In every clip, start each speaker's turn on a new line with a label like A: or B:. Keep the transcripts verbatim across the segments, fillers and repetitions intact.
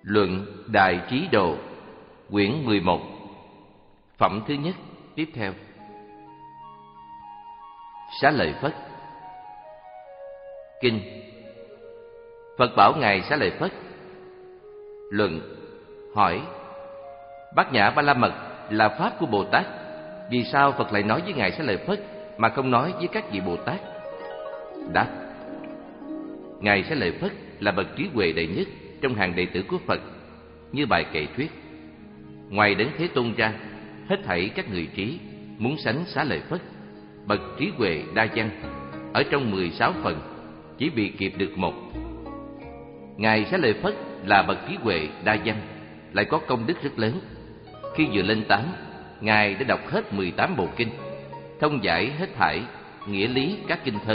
A: Luận Đại Trí Độ, quyển mười một, phẩm thứ nhất. Tiếp theo. Xá Lợi Phất. Kinh. Phật bảo ngài Xá Lợi Phất. Luận. Hỏi: Bát Nhã Ba La Mật là pháp của Bồ Tát, vì sao Phật lại nói với ngài Xá Lợi Phất mà không nói với các vị Bồ Tát? Đáp: Ngài Xá Lợi Phất là bậc trí huệ đệ nhất trong hàng đệ tử của Phật, như bài kệ thuyết: ngoài Đấng Thế Tôn ra, hết thảy các người trí muốn sánh Xá Lợi Phất, bậc trí huệ đa văn, ở trong mười sáu phần chỉ bị kịp được một. Ngài Xá Lợi Phất là bậc trí huệ đa văn, lại có công đức rất lớn. Khi vừa lên tám, ngài đã đọc hết mười tám bộ kinh, thông giải hết thảy nghĩa lý các kinh thơ.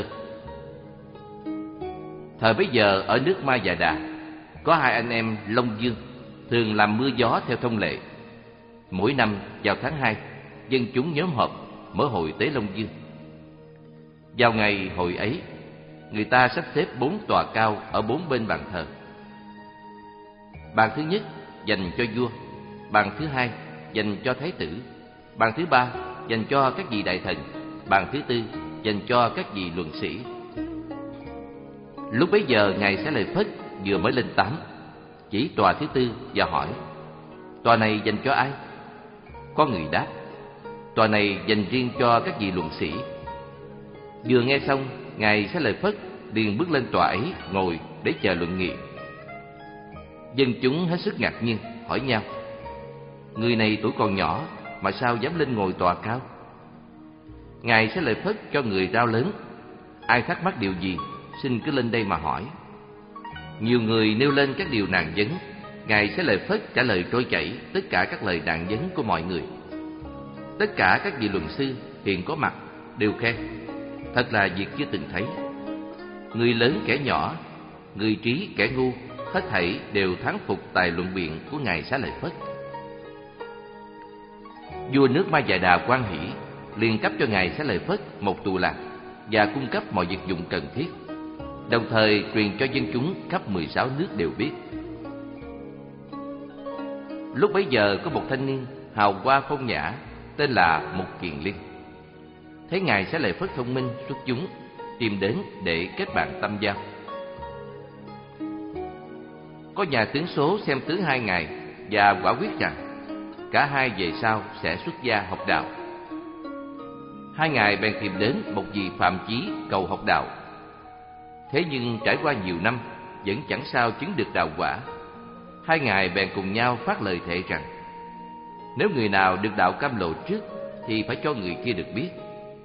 A: Thời bấy giờ ở nước Ma Già Đà, có hai anh em Long Dương thường làm mưa gió theo thông lệ. Mỗi năm vào tháng hai, dân chúng nhóm họp mở hội tế Long Dương. Vào ngày hội ấy, người ta sắp xếp bốn tòa cao ở bốn bên bàn thờ. Bàn thứ nhất dành cho vua, bàn thứ hai dành cho thái tử, bàn thứ ba dành cho các vị đại thần, bàn thứ tư dành cho các vị luận sĩ. Lúc bấy giờ ngài Xá Lợi Phất vừa mới lên tám, chỉ tòa thứ tư và hỏi: Tòa này dành cho ai? Có người đáp: Tòa này dành riêng cho các vị luận sĩ. Vừa nghe xong, ngài Xá Lợi Phất liền bước lên tòa ấy ngồi để chờ luận nghị. Dân chúng hết sức ngạc nhiên, hỏi nhau: Người này tuổi còn nhỏ mà sao dám lên ngồi tòa cao? Ngài Xá Lợi Phất cho người rao lớn: Ai thắc mắc điều gì, xin cứ lên đây mà hỏi. Nhiều người nêu lên các điều nạn vấn. Ngài Xá Lợi Phất trả lời trôi chảy tất cả các lời nạn vấn của mọi người. Tất cả các vị luận sư hiện có mặt đều khen: Thật là việc chưa từng thấy. Người lớn kẻ nhỏ, người trí kẻ ngu, hết thảy đều thán phục tài luận biện của ngài Xá Lợi Phất. Vua nước Ma Già Đà hoan hỷ, liền cấp cho ngài Xá Lợi Phất một tù lạc và cung cấp mọi vật dụng cần thiết, đồng thời truyền cho dân chúng khắp mười sáu nước đều biết. Lúc bấy giờ có một thanh niên hào hoa phong nhã tên là Mục Kiền Liên. Thấy ngài Xá Lợi Phất thông minh xuất chúng, tìm đến để kết bạn tâm giao. Có nhà tướng số xem tướng hai ngài và quả quyết rằng cả hai về sau sẽ xuất gia học đạo. Hai ngài bèn tìm đến một vị Phạm Chí cầu học đạo. Thế nhưng trải qua nhiều năm vẫn chẳng sao chứng được đạo quả. Hai ngài bèn cùng nhau phát lời thệ rằng nếu người nào được đạo cam lộ trước thì phải cho người kia được biết.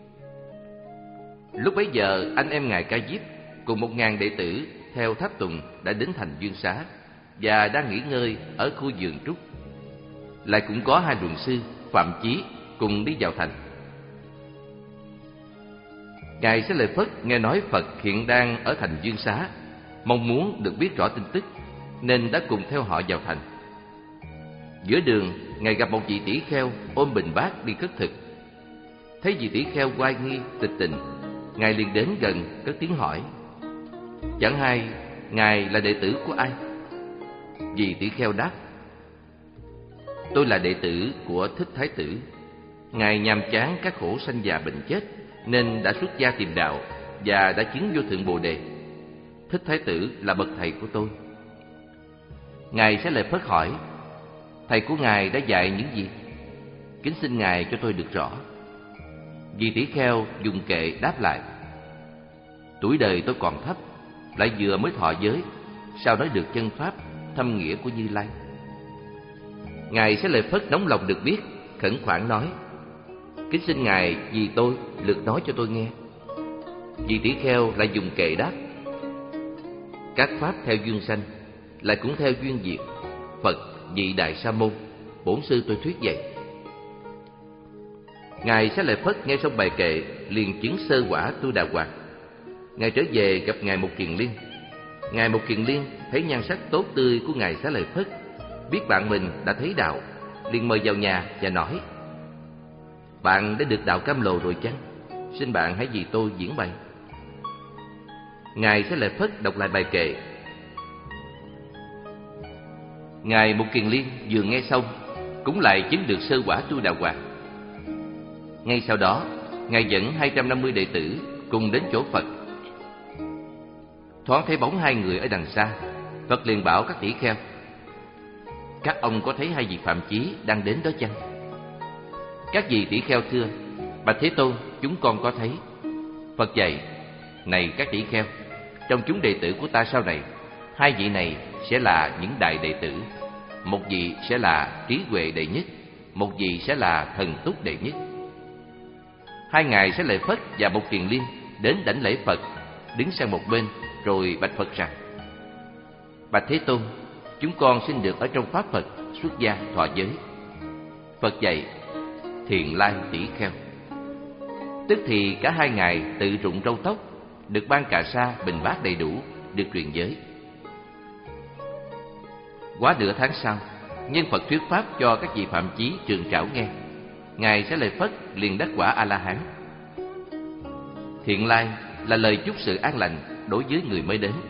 A: Lúc bấy giờ anh em ngài Ca Diếp cùng một ngàn đệ tử theo tháp tùng đã đến thành Viên Xá và đang nghỉ ngơi ở khu vườn trúc. Lại cũng có hai luận sư Phạm Chí cùng đi vào thành. Ngài Xá Lợi Phất nghe nói Phật hiện đang ở thành Viên Xá, mong muốn được biết rõ tin tức, nên đã cùng theo họ vào thành. Giữa đường, ngài gặp một vị tỷ kheo ôm bình bát đi cất thực. Thấy vị tỷ kheo oai nghi tịch tình, ngài liền đến gần cất tiếng hỏi: Chẳng hay ngài là đệ tử của ai? Vị tỷ kheo đáp: Tôi là đệ tử của Thích Thái Tử. Ngài nhàm chán các khổ sanh già bệnh chết nên đã xuất gia tìm đạo và đã chứng vô thượng Bồ Đề. Thích Thái Tử là bậc thầy của tôi. Ngài Xá Lợi Phất hỏi: Thầy của ngài đã dạy những gì? Kính xin ngài cho tôi được rõ. Vị tỷ kheo dùng kệ đáp lại: Tuổi đời tôi còn thấp, lại vừa mới thọ giới, sao nói được chân pháp thâm nghĩa của Như Lai? Ngài Xá Lợi Phất nóng lòng được biết, khẩn khoản nói: Kính xin ngài vì tôi lượt nói cho tôi nghe. Vị tỷ kheo lại dùng kệ đáp: Các pháp theo duyên sanh, lại cũng theo duyên diệt. Phật vị Đại Sa Môn, bổn sư tôi thuyết vậy. Ngài Xá Lợi Phất nghe xong bài kệ liền chứng sơ quả Tu Đà Hoàng. Ngài trở về gặp ngài Mục Kiền Liên. Ngài Mục Kiền Liên thấy nhan sắc tốt tươi của ngài Xá Lợi Phất, biết bạn mình đã thấy đạo, liền mời vào nhà và nói: Bạn đã được đạo cam lồ rồi chăng? Xin bạn hãy vì tôi diễn bày. Ngài Xá Lợi Phất đọc lại bài kệ: Ngài Mục Kiền Liên vừa nghe xong cũng lại chứng được sơ quả Tu Đà Hoàng. Ngay sau đó, Ngài dẫn hai trăm năm mươi đệ tử cùng đến chỗ Phật. Thoáng thấy bóng hai người ở đằng xa, Phật liền bảo các tỷ kheo: các ông có thấy hai vị Phạm Chí đang đến đó chăng? Các vị tỷ kheo thưa: bạch Thế Tôn, chúng con có thấy. Phật dạy: này các tỷ kheo, trong chúng đệ tử của ta sau này, hai vị này sẽ là những đại đệ tử. Một vị sẽ là trí huệ đệ nhất, một vị sẽ là thần túc đệ nhất. Hai ngài Xá Lợi Phất và Mục Kiền Liên đến đảnh lễ Phật, đứng sang một bên rồi bạch Phật rằng: bạch Thế Tôn, chúng con xin được ở trong pháp Phật xuất gia thọ giới. Phật dạy: thiện lai tỷ kheo. Tức thì cả hai ngài tự rụng râu tóc, được ban cà sa bình bát đầy đủ, được truyền giới. Quá nửa tháng sau, nhân Phật thuyết pháp cho các vị Phạm Chí Trường Trảo nghe. Ngài Xá Lợi Phất liền đắc quả A La Hán. Thiện lai là lời chúc sự an lành đối với người mới đến.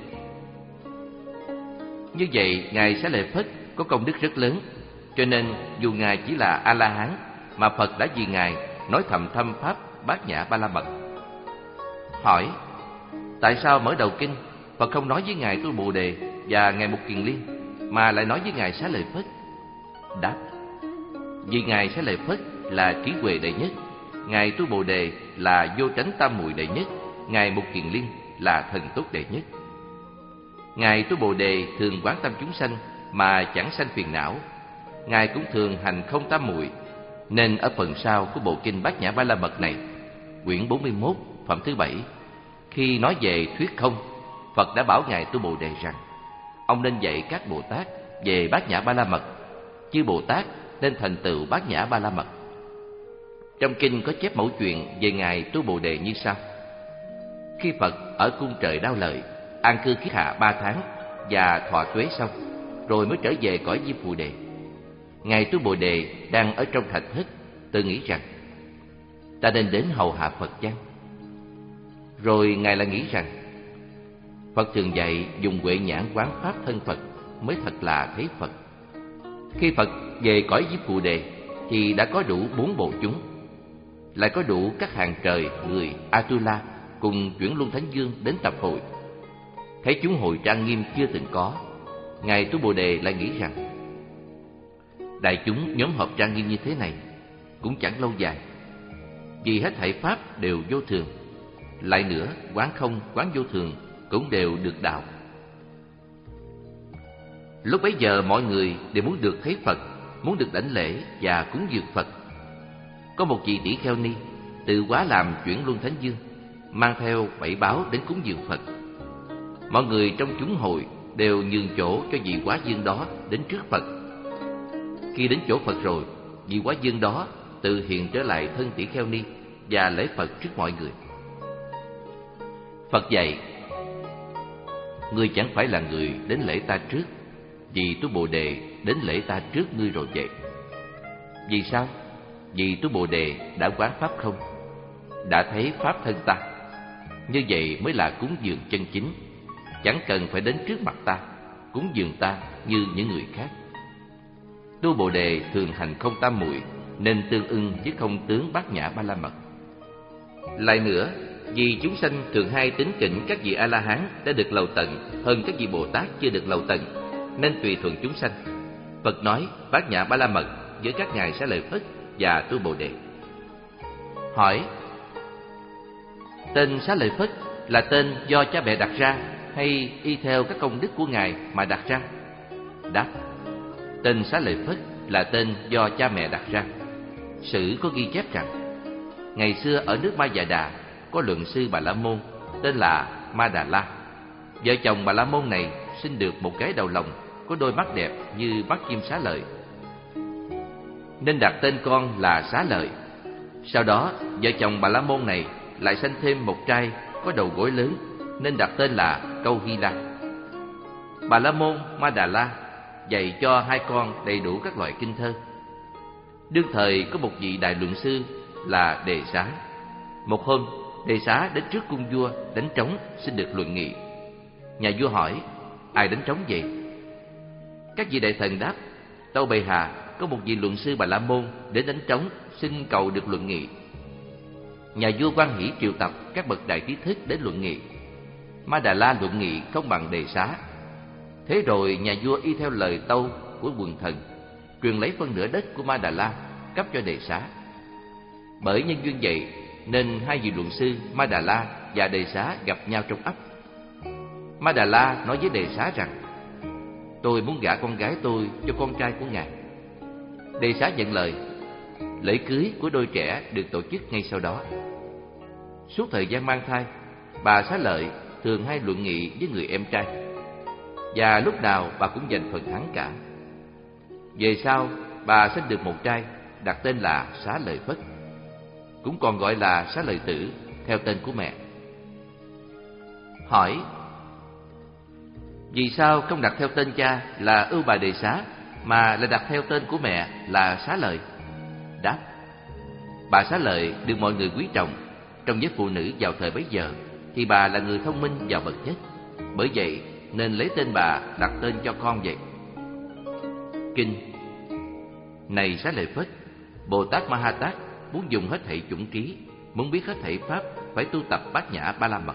A: Như vậy, ngài Xá Lợi Phất có công đức rất lớn, cho nên dù ngài chỉ là A La Hán mà Phật đã vì ngài nói thầm thâm pháp Bát Nhã Ba La Mật. Hỏi: tại sao mở đầu kinh Phật không nói với ngài Tu Bồ Đề và ngài Mục Kiền Liên, mà lại nói với ngài Xá Lợi Phất? Đáp: vì ngài Xá Lợi Phất là trí huệ đệ nhất, ngài Tu Bồ Đề là vô tránh tam muội đệ nhất, ngài Mục Kiền Liên là thần túc đệ nhất. Ngài Tu Bồ Đề thường quán tâm chúng sanh mà chẳng sanh phiền não. Ngài cũng thường hành không tam muội, nên ở phần sau của bộ kinh Bát Nhã Ba La Mật này, quyển bốn mươi mốt, phẩm thứ bảy, khi nói về thuyết không, Phật đã bảo ngài Tu Bồ Đề rằng: ông nên dạy các Bồ Tát về Bát Nhã Ba La Mật, chư Bồ Tát nên thành tựu Bát Nhã Ba La Mật. Trong kinh có chép mẫu chuyện về ngài Tu Bồ Đề như sau: khi Phật ở cung trời Đao Lợi an cư kiết hạ ba tháng và thọ tuế xong, rồi mới trở về cõi Diêm Phù Đề. Ngài Tu Bồ Đề đang ở trong thạch thất, tự nghĩ rằng: ta nên đến hầu hạ Phật chăng? Rồi ngài lại nghĩ rằng: Phật thường dạy dùng huệ nhãn quán pháp thân Phật mới thật là thấy Phật. Khi Phật về cõi Diêm Phù Đề thì đã có đủ bốn bộ chúng, lại có đủ các hàng trời, người, Atula cùng chuyển luân thánh vương đến tập hội. Thấy chúng hội trang nghiêm chưa từng có, ngài Tu Bồ Đề lại nghĩ rằng: đại chúng nhóm họp trang nghiêm như thế này cũng chẳng lâu dài, vì hết thảy pháp đều vô thường. Lại nữa, quán không, quán vô thường cũng đều được đạo. Lúc bấy giờ mọi người đều muốn được thấy Phật, muốn được đảnh lễ và cúng dường Phật. Có một vị tỷ kheo ni tự hóa làm chuyển luân thánh vương, mang theo bảy báo đến cúng dường Phật. Mọi người trong chúng hội đều nhường chỗ cho vị hóa dương đó đến trước Phật. Khi đến chỗ Phật rồi, vị hóa dương đó tự hiện trở lại thân tỷ kheo ni và lễ Phật trước mọi người. Phật dạy: ngươi chẳng phải là người đến lễ ta trước, vì Tu Bồ Đề đến lễ ta trước ngươi rồi vậy. Vì sao? Vì Tu Bồ Đề đã quán pháp không, đã thấy pháp thân ta. Như vậy mới là cúng dường chân chính, chẳng cần phải đến trước mặt ta, cúng dường ta như những người khác. Tu Bồ Đề thường hành không tam muội, nên tương ưng với không tướng Bát Nhã Ba La Mật. Lại nữa, vì chúng sanh thường hay tín kính các vị A-la-hán đã được lầu tận hơn các vị Bồ Tát chưa được lầu tận, nên tùy thuận chúng sanh, Phật nói Bát Nhã Ba La Mật với các ngài Xá Lợi Phất và Tu Bồ Đề. Hỏi: tên Xá Lợi Phất là tên do cha mẹ đặt ra hay y theo các công đức của ngài mà đặt ra? Đáp: tên Xá Lợi Phất là tên do cha mẹ đặt ra. Sử có ghi chép rằng ngày xưa ở nước Ma Già Đà có luận sư Bà La Môn tên là Ma Đà La. Vợ chồng Bà La Môn này sinh được một cái đầu lòng có đôi mắt đẹp như mắt chim xá lợi, nên đặt tên con là Xá Lợi. Sau đó vợ chồng Bà La Môn này lại sanh thêm một trai có đầu gối lớn, nên đặt tên là Câu Hy La. Bà La Môn Ma Đà La dạy cho hai con đầy đủ các loại kinh thơ. Đương thời có một vị đại luận sư là Đề Xá. Một hôm, Đề Xá đến trước cung vua đánh trống xin được luận nghị. Nhà vua hỏi: ai đánh trống vậy? Các vị đại thần đáp: Tâu bệ hạ, có một vị luận sư Bà La Môn đến đánh trống, xin cầu được luận nghị. Nhà vua hoan hỷ triệu tập các bậc đại trí thức đến luận nghị. Ma Đà La luận nghị không bằng Đề Xá. Thế rồi nhà vua y theo lời tâu của quần thần, truyền lấy phân nửa đất của Ma Đà La cấp cho Đề Xá. Bởi nhân duyên vậy nên hai vị luận sư Ma Đà La và Đề Xá gặp nhau trong ấp. Ma Đà La nói với Đề Xá rằng: Tôi muốn gả con gái tôi cho con trai của ngài. Đề Xá nhận lời. Lễ cưới của đôi trẻ được tổ chức ngay sau đó. Suốt thời gian mang thai, bà Xá Lợi thường hay luận nghị với người em trai, và lúc nào bà cũng giành phần thắng cả. Về sau, bà sinh được một trai, đặt tên là Xá Lợi Phất, cũng còn gọi là Xá Lợi Tử theo tên của mẹ. Hỏi: Vì sao không đặt theo tên cha là Ưu Bà Đề Xá, mà lại đặt theo tên của mẹ là Xá Lợi? Đáp: Bà Xá Lợi được mọi người quý trọng. Trong giới phụ nữ vào thời bấy giờ thì bà là người thông minh và bậc nhất. Bởi vậy nên lấy tên bà đặt tên cho con vậy. Kinh: Này Xá Lợi Phất, Bồ Tát Ma Ha Tát muốn dùng hết thảy chủng trí, muốn biết hết thảy pháp, phải tu tập Bát Nhã Ba La Mật.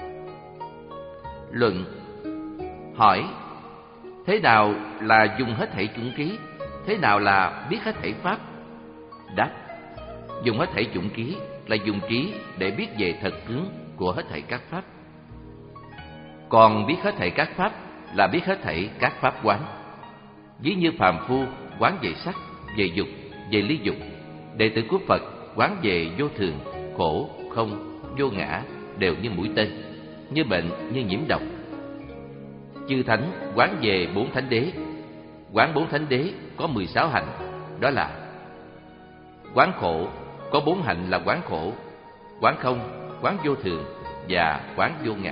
A: Luận: Hỏi: Thế nào là dùng hết thảy chủng trí? Thế nào là biết hết thảy pháp? Đáp: Dùng hết thảy chủng trí là dùng trí để biết về thật tướng của hết thảy các pháp. Còn biết hết thảy các pháp là biết hết thảy các pháp quán. Ví như phàm phu quán về sắc, về dục, về ly dục, đệ tử của Phật quán về vô thường, khổ, không, vô ngã, đều như mũi tên, như bệnh, như nhiễm độc. Chư thánh quán về bốn thánh đế. Quán bốn thánh đế có mười sáu hạnh, đó là: quán khổ, có bốn hạnh là quán khổ, quán không, quán vô thường và quán vô ngã.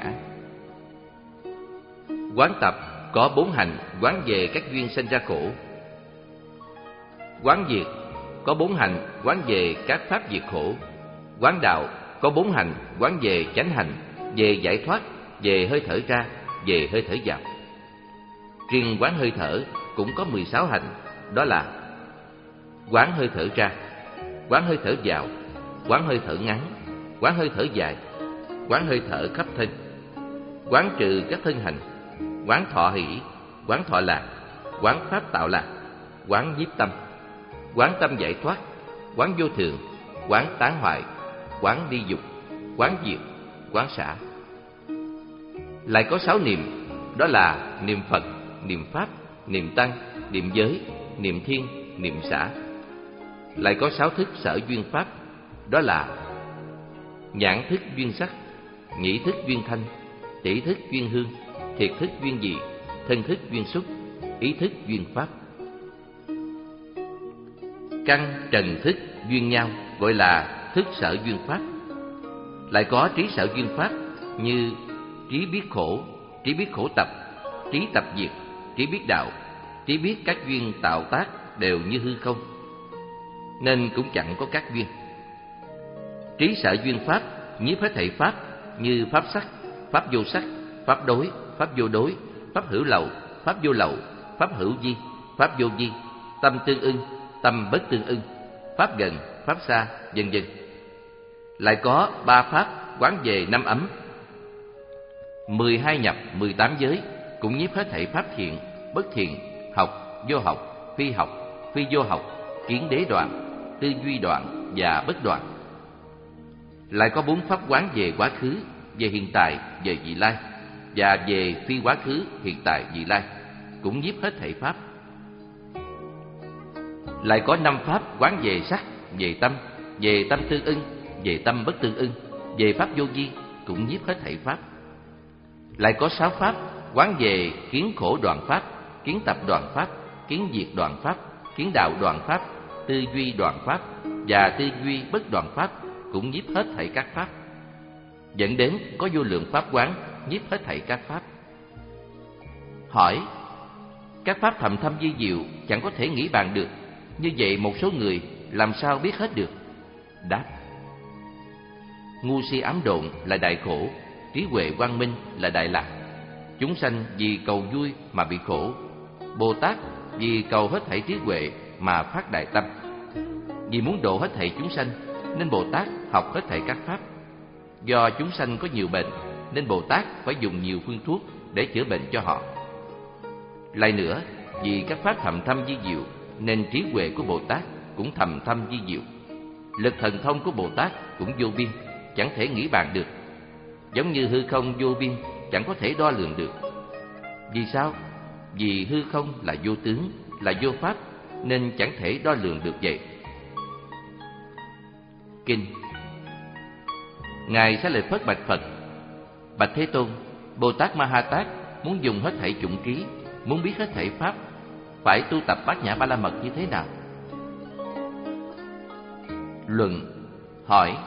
A: Quán tập có bốn hạnh, quán về các duyên sanh ra khổ. Quán diệt có bốn hạnh, quán về các pháp diệt khổ. Quán đạo có bốn hạnh, quán về chánh hành, về giải thoát, về hơi thở ra, về hơi thở vào. Riêng quán hơi thở cũng có mười sáu hạnh, đó là: quán hơi thở ra, quán hơi thở vào, quán hơi thở ngắn, quán hơi thở dài, quán hơi thở khắp thân, quán trừ các thân hành, quán thọ hỷ, quán thọ lạc, quán pháp tạo lạc, quán nhiếp tâm, quán tâm giải thoát, quán vô thường, quán tán hoại, quán đi dục, quán diệt, quán xả. Lại có sáu niệm, đó là niệm Phật, niệm Pháp, niệm Tăng, niệm Giới, niệm Thiên, niệm xả. Lại có sáu thức sở duyên pháp, đó là nhãn thức duyên sắc, nhĩ thức duyên thanh, tỷ thức duyên hương, thiệt thức duyên vị, thân thức duyên xúc, ý thức duyên pháp. Căn trần thức duyên nhau gọi là thức sở duyên pháp. Lại có trí sở duyên pháp như trí biết khổ, trí biết khổ tập, trí tập diệt, trí biết đạo, trí biết các duyên tạo tác đều như hư không, nên cũng chẳng có các duyên. Trí sở duyên pháp nhiếp hết thảy pháp như pháp sắc, pháp vô sắc, pháp đối, pháp vô đối, pháp hữu lậu, pháp vô lậu, pháp hữu vi, pháp vô vi, tâm tương ưng, tâm bất tương ưng, pháp gần, pháp xa, vân vân. Lại có ba pháp quán về năm ấm, mười hai nhập, mười tám giới, cũng nhiếp hết thảy pháp thiện, bất thiện, học, vô học, phi học, phi vô học, kiến đế đoạn, tư duy đoạn và bất đoạn. Lại có bốn pháp quán về quá khứ, về hiện tại, về vị lai, và về phi quá khứ, hiện tại, vị lai, cũng nhiếp hết thảy pháp. Lại có năm pháp quán về sắc, về tâm, về tâm tương ưng, về tâm bất tương ưng, về pháp vô vi, cũng nhiếp hết thảy pháp. Lại có sáu pháp quán về kiến khổ đoạn pháp, kiến tập đoạn pháp, kiến diệt đoạn pháp, kiến đạo đoạn pháp, tư duy đoạn pháp và tư duy bất đoạn pháp, cũng nhiếp hết thảy các pháp, dẫn đến có vô lượng pháp quán nhiếp hết thảy các pháp. Hỏi: các pháp thầm thâm vi diệu chẳng có thể nghĩ bàn được, như vậy một số người làm sao biết hết được? Đáp: ngu si ám độn là đại khổ, trí huệ quang minh là đại lạc. Chúng sanh vì cầu vui mà bị khổ, Bồ Tát vì cầu hết thảy trí huệ mà phát đại tâm. Vì muốn độ hết thảy chúng sanh nên Bồ Tát học hết thảy các pháp. Do chúng sanh có nhiều bệnh nên Bồ Tát phải dùng nhiều phương thuốc để chữa bệnh cho họ. Lại nữa, vì các pháp thầm thâm vi diệu nên trí huệ của Bồ Tát cũng thầm thâm vi diệu. Lực thần thông của Bồ Tát cũng vô biên, chẳng thể nghĩ bàn được. Giống như hư không vô biên, chẳng có thể đo lường được. Vì sao? Vì hư không là vô tướng, là vô pháp, nên chẳng thể đo lường được vậy. Kinh. Ngài Xá Lợi Phất bạch Phật: Bạch Thế Tôn, Bồ Tát Ma Ha Tát muốn dùng hết thảy chủng trí, muốn biết hết thảy pháp, phải tu tập Bát Nhã Ba La Mật như thế nào? Luận. Hỏi: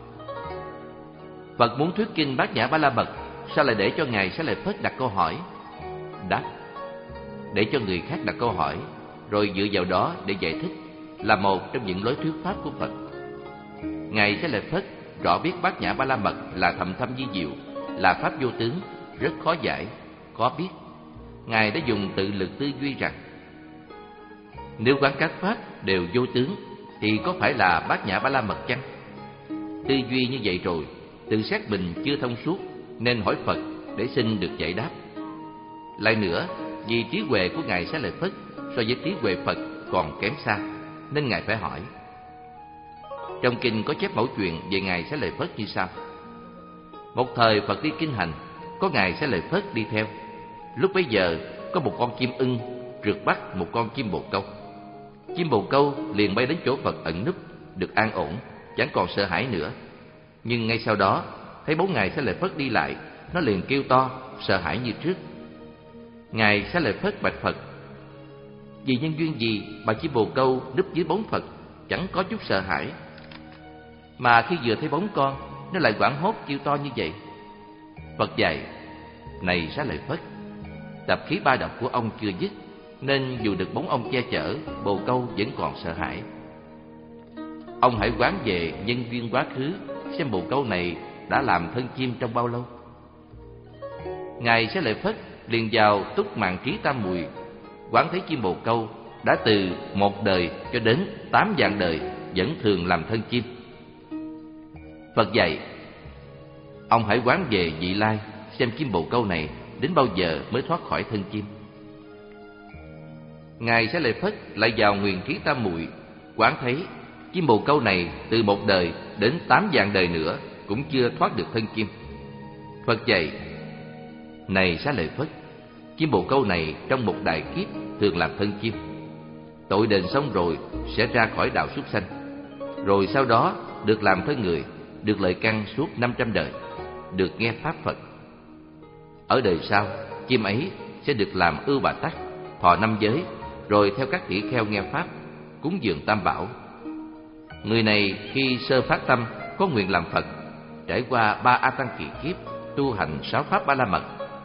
A: Phật muốn thuyết kinh Bát Nhã Ba La Mật, sao lại để cho Ngài Xá Lợi Phất đặt câu hỏi? Đáp: Để cho người khác đặt câu hỏi, rồi dựa vào đó để giải thích, là một trong những lối thuyết pháp của Phật. Ngài Xá Lợi Phất rõ biết Bát Nhã Ba La Mật là thầm thâm vi diệu, là pháp vô tướng, rất khó giải, khó biết. Ngài đã dùng tự lực tư duy rằng: Nếu quán các pháp đều vô tướng thì có phải là Bát Nhã Ba La Mật chăng? Tư duy như vậy rồi, tự xét mình chưa thông suốt, nên hỏi Phật để xin được giải đáp. Lại nữa, vì trí huệ của Ngài Xá Lợi Phất so với trí huệ Phật còn kém xa, nên Ngài phải hỏi. Trong kinh có chép mẫu chuyện về Ngài Xá Lợi Phất như sau: Một thời Phật đi kinh hành, có Ngài Xá Lợi Phất đi theo. Lúc bấy giờ có một con chim ưng rượt bắt một con chim bồ câu. Chim bồ câu liền bay đến chỗ Phật ẩn núp, được an ổn, chẳng còn sợ hãi nữa. Nhưng ngay sau đó thấy bóng Ngài Xá Lợi Phất đi lại, nó liền kêu to, sợ hãi như trước. Ngài Xá Lợi Phất bạch Phật: Vì nhân duyên gì mà chim bồ câu núp dưới bóng Phật chẳng có chút sợ hãi, mà khi vừa thấy bóng con nó lại hoảng hốt kêu to như vậy? Phật dạy: Này Xá Lợi Phất, tập khí ba độc của ông chưa dứt, nên dù được bóng ông che chở, bồ câu vẫn còn sợ hãi. Ông hãy quán về nhân duyên quá khứ, xem bồ câu này đã làm thân chim trong bao lâu. Ngài Xá Lợi Phất liền vào túc mạng trí tam muội, quán thấy chim bồ câu đã từ một đời cho đến tám vạn đời vẫn thường làm thân chim. Phật dạy: Ông hãy quán về vị lai, xem chim bồ câu này đến bao giờ mới thoát khỏi thân chim. Ngài Xá Lợi Phất lại vào nguyền trí tam muội, quán thấy chim bồ câu này từ một đời đến tám vạn đời nữa cũng chưa thoát được thân chim. Phật dạy: Này Xá Lợi Phất, chim bồ câu này trong một đại kiếp thường làm thân chim. Tội đền xong rồi sẽ ra khỏi đạo súc sanh, rồi sau đó được làm thân người, được lợi căn suốt năm trăm đời, được nghe pháp Phật. Ở đời sau, chim ấy sẽ được làm Ưu Bà Tắc, thọ năm giới, rồi theo các tỷ kheo nghe pháp, cúng dường Tam Bảo. Người này khi sơ phát tâm có nguyện làm Phật, trải qua ba A Tăng kỳ kiếp, tu hành sáu pháp Ba La Mật,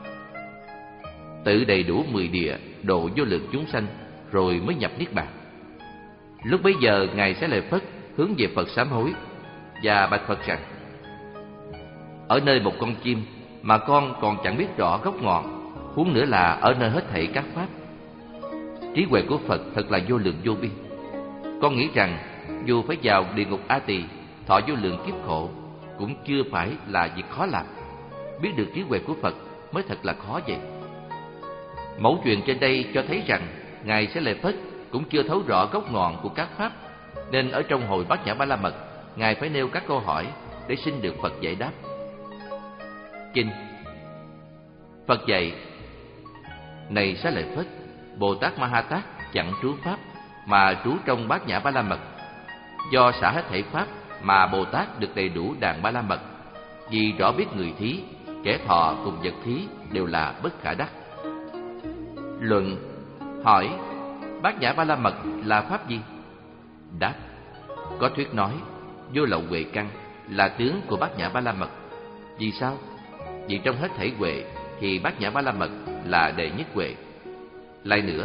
A: tự đầy đủ mười địa, độ vô lượng chúng sanh, rồi mới nhập niết bàn. Lúc bấy giờ Ngài Xá Lợi Phất hướng về Phật sám hối và bạch Phật rằng: Ở nơi một con chim mà con còn chẳng biết rõ gốc ngọn, huống nữa là ở nơi hết thảy các pháp. Trí huệ của Phật thật là vô lượng vô biên. Con nghĩ rằng dù phải vào địa ngục A Tỳ, thọ vô lượng kiếp khổ, cũng chưa phải là việc khó làm. Biết được trí huệ của Phật mới thật là khó vậy. Mẫu chuyện trên đây cho thấy rằng Ngài Xá Lợi Phất cũng chưa thấu rõ gốc ngọn của các pháp, nên ở trong hồi Bát Nhã Ba La Mật, Ngài phải nêu các câu hỏi để xin được Phật giải đáp. Kinh. Phật dạy: Này Xá Lợi Phất, Bồ Tát Ma Ha Tát chẳng trú pháp, mà trú trong Bát Nhã Ba La Mật. Do xả hết thảy pháp mà Bồ Tát được đầy đủ đàn Ba La Mật, vì rõ biết người thí, kẻ thọ cùng vật thí đều là bất khả đắc. Luận. Hỏi: Bát Nhã Ba La Mật là pháp gì? Đáp: Có thuyết nói vô lậu huệ căn là tướng của Bát Nhã Ba La Mật. Vì sao? Vì trong hết thảy huệ thì Bát Nhã Ba La Mật là đệ nhất huệ. Lại nữa,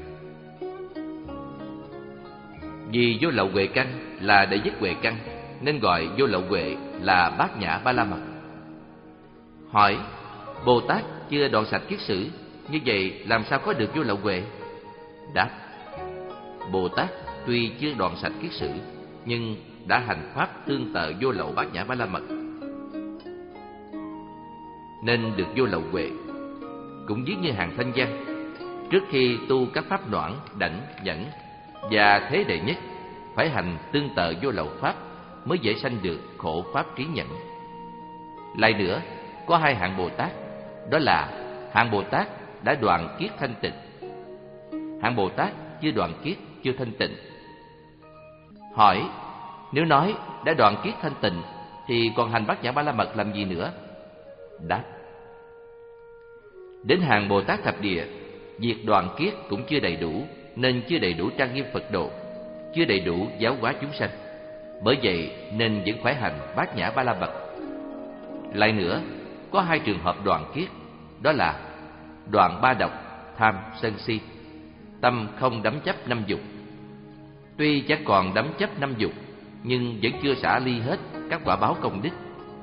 A: vì vô lậu huệ căn là đệ nhất huệ căn, nên gọi vô lậu huệ là Bát Nhã Ba La Mật. Hỏi: Bồ Tát chưa đoạn sạch kiết sử, như vậy làm sao có được vô lậu huệ? Đáp: Bồ Tát tuy chưa đoạn sạch kiết sử, nhưng đã hành pháp tương tự vô lậu bát nhã ba la mật, nên được vô lậu huệ. Cũng giống như hàng thanh văn, trước khi tu các pháp noãn, đảnh, nhẫn và thế đệ nhất, phải hành tương tự vô lậu pháp mới dễ sanh được khổ pháp trí nhẫn. Lại nữa, có hai hạng Bồ Tát, đó là hạng Bồ Tát đã đoạn kiết thanh tịnh, hạng Bồ Tát chưa đoạn kiết, chưa thanh tịnh. Hỏi: nếu nói đã đoạn kiết thanh tịnh thì còn hành bát nhã ba la mật làm gì nữa? Đáp: đến hàng Bồ Tát thập địa, việc đoạn kiết cũng chưa đầy đủ, nên chưa đầy đủ trang nghiêm Phật độ, chưa đầy đủ giáo hóa chúng sanh. Bởi vậy nên vẫn phải hành bát nhã ba la mật. Lại nữa, có hai trường hợp đoạn kiết, đó là đoạn ba độc, tham, sân si, tâm không đắm chấp năm dục. Tuy chẳng còn đắm chấp năm dục, nhưng vẫn chưa xả ly hết các quả báo công đức,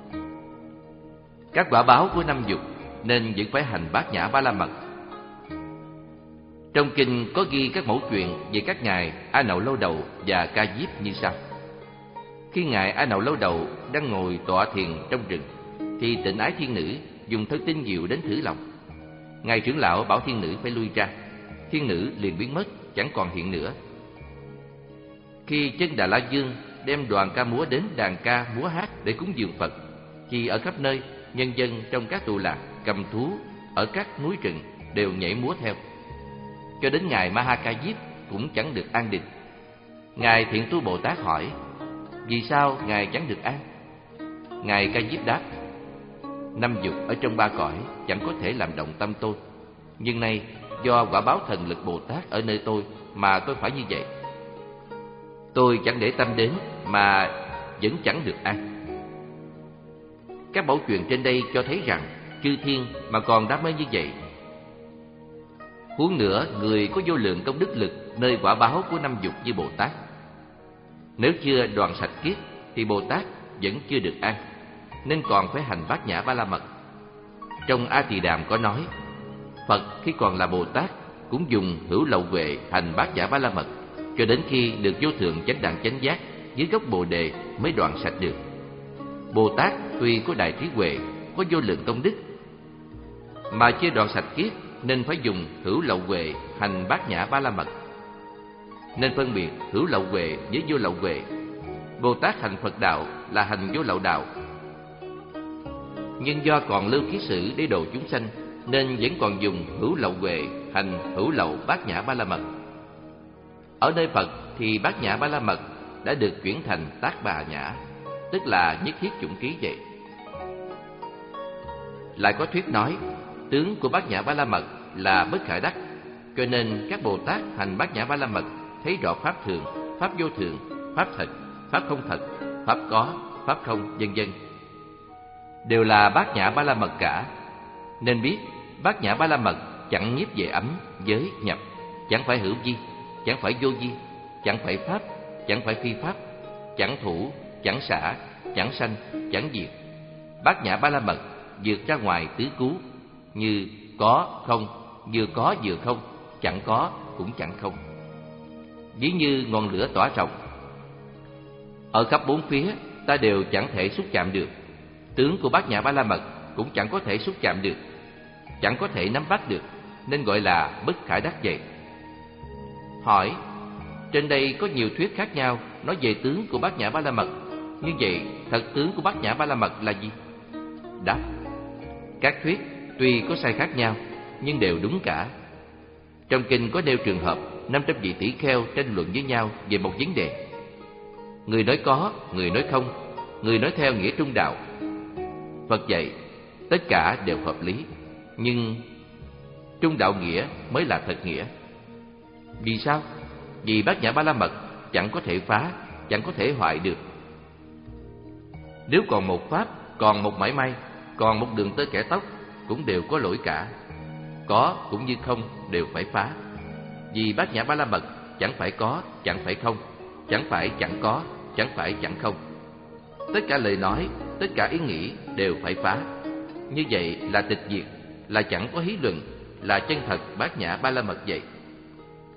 A: các quả báo của năm dục, nên vẫn phải hành bát nhã ba la mật. Trong kinh có ghi các mẫu chuyện về các ngài A Nậu Lâu Đầu và Ca Diếp như sau. Khi ngài A Nậu Lâu Đầu đang ngồi tọa thiền trong rừng, thì Tịnh Ái Thiên Nữ dùng thân tinh diệu đến thử lòng. Ngài trưởng lão bảo thiên nữ phải lui ra, thiên nữ liền biến mất, chẳng còn hiện nữa. Khi Chân Đà La Dương đem đoàn ca múa đến đàn ca múa hát để cúng dường Phật, thì ở khắp nơi nhân dân trong các tù lạc, cầm thú ở các núi rừng đều nhảy múa theo. Cho đến ngài Ma Ha Ca Diếp cũng chẳng được an định. Ngài Thiện Tu Bồ Tát hỏi: vì sao ngài chẳng được an? Ngài Ca Diếp đáp: năm dục ở trong ba cõi chẳng có thể làm động tâm tôi, nhưng nay do quả báo thần lực Bồ Tát ở nơi tôi mà tôi phải như vậy. Tôi chẳng để tâm đến mà vẫn chẳng được an. Các mẫu chuyện trên đây cho thấy rằng chư thiên mà còn đam mê như vậy. Huống nữa, người có vô lượng công đức lực nơi quả báo của năm dục như Bồ Tát, nếu chưa đoạn sạch kiết thì Bồ Tát vẫn chưa được an, nên còn phải hành bát nhã ba la mật. Trong A Tỳ Đàm có nói, Phật khi còn là Bồ Tát cũng dùng hữu lậu huệ hành bát nhã ba la mật, cho đến khi được vô thượng chánh đẳng chánh giác dưới gốc Bồ đề mới đoạn sạch được. Bồ Tát tuy có đại trí huệ, có vô lượng công đức, mà chưa đoạn sạch kiết, nên phải dùng hữu lậu huệ hành bát nhã ba la mật. Nên phân biệt hữu lậu huệ với vô lậu huệ. Bồ Tát hành Phật đạo là hành vô lậu đạo, nhưng do còn lưu kiết sử để độ chúng sanh, nên vẫn còn dùng hữu lậu huệ hành hữu lậu bát nhã ba la mật. Ở nơi Phật thì bát nhã ba la mật đã được chuyển thành tác bà nhã, tức là nhất thiết chủng ký vậy. Lại có thuyết nói, tướng của bát nhã ba la mật là bất khả đắc, cho nên các Bồ Tát hành bát nhã ba la mật thấy rõ pháp thường, pháp vô thường, pháp thật, pháp không thật, pháp có, pháp không, vân vân, đều là bát nhã ba la mật cả. Nên biết bát nhã ba la mật chẳng nhiếp về ấm, giới, nhập, chẳng phải hữu vi, chẳng phải vô vi, chẳng phải pháp, chẳng phải phi pháp, chẳng thủ, chẳng xả, chẳng sanh, chẳng diệt. Bát nhã ba la mật vượt ra ngoài tứ cứu, như có, không, vừa có vừa không, chẳng có cũng chẳng không. Ví như ngọn lửa tỏa rộng, ở khắp bốn phía ta đều chẳng thể xúc chạm được. Tướng của bát nhã ba la mật cũng chẳng có thể xúc chạm được, chẳng có thể nắm bắt được, nên gọi là bất khả đắc vậy. Hỏi, trên đây có nhiều thuyết khác nhau nói về tướng của bát nhã ba la mật, như vậy thật tướng của bát nhã ba la mật là gì? Đáp, các thuyết tuy có sai khác nhau nhưng đều đúng cả. Trong kinh có nêu trường hợp năm trăm vị tỷ kheo tranh luận với nhau về một vấn đề. Người nói có, người nói không, người nói theo nghĩa trung đạo. Phật dạy tất cả đều hợp lý, nhưng trung đạo nghĩa mới là thật nghĩa. Vì sao? Vì bát nhã ba la mật chẳng có thể phá, chẳng có thể hoại được. Nếu còn một pháp, còn một mảy may, còn một đường tơ kẻ tóc, cũng đều có lỗi cả. Có cũng như không đều phải phá. Vì bát nhã ba la mật chẳng phải có, chẳng phải không, chẳng phải chẳng có, chẳng phải chẳng không. Tất cả lời nói, tất cả ý nghĩ đều phải phá. Như vậy là tịch diệt, là chẳng có hí luận, là chân thật bát nhã ba la mật vậy.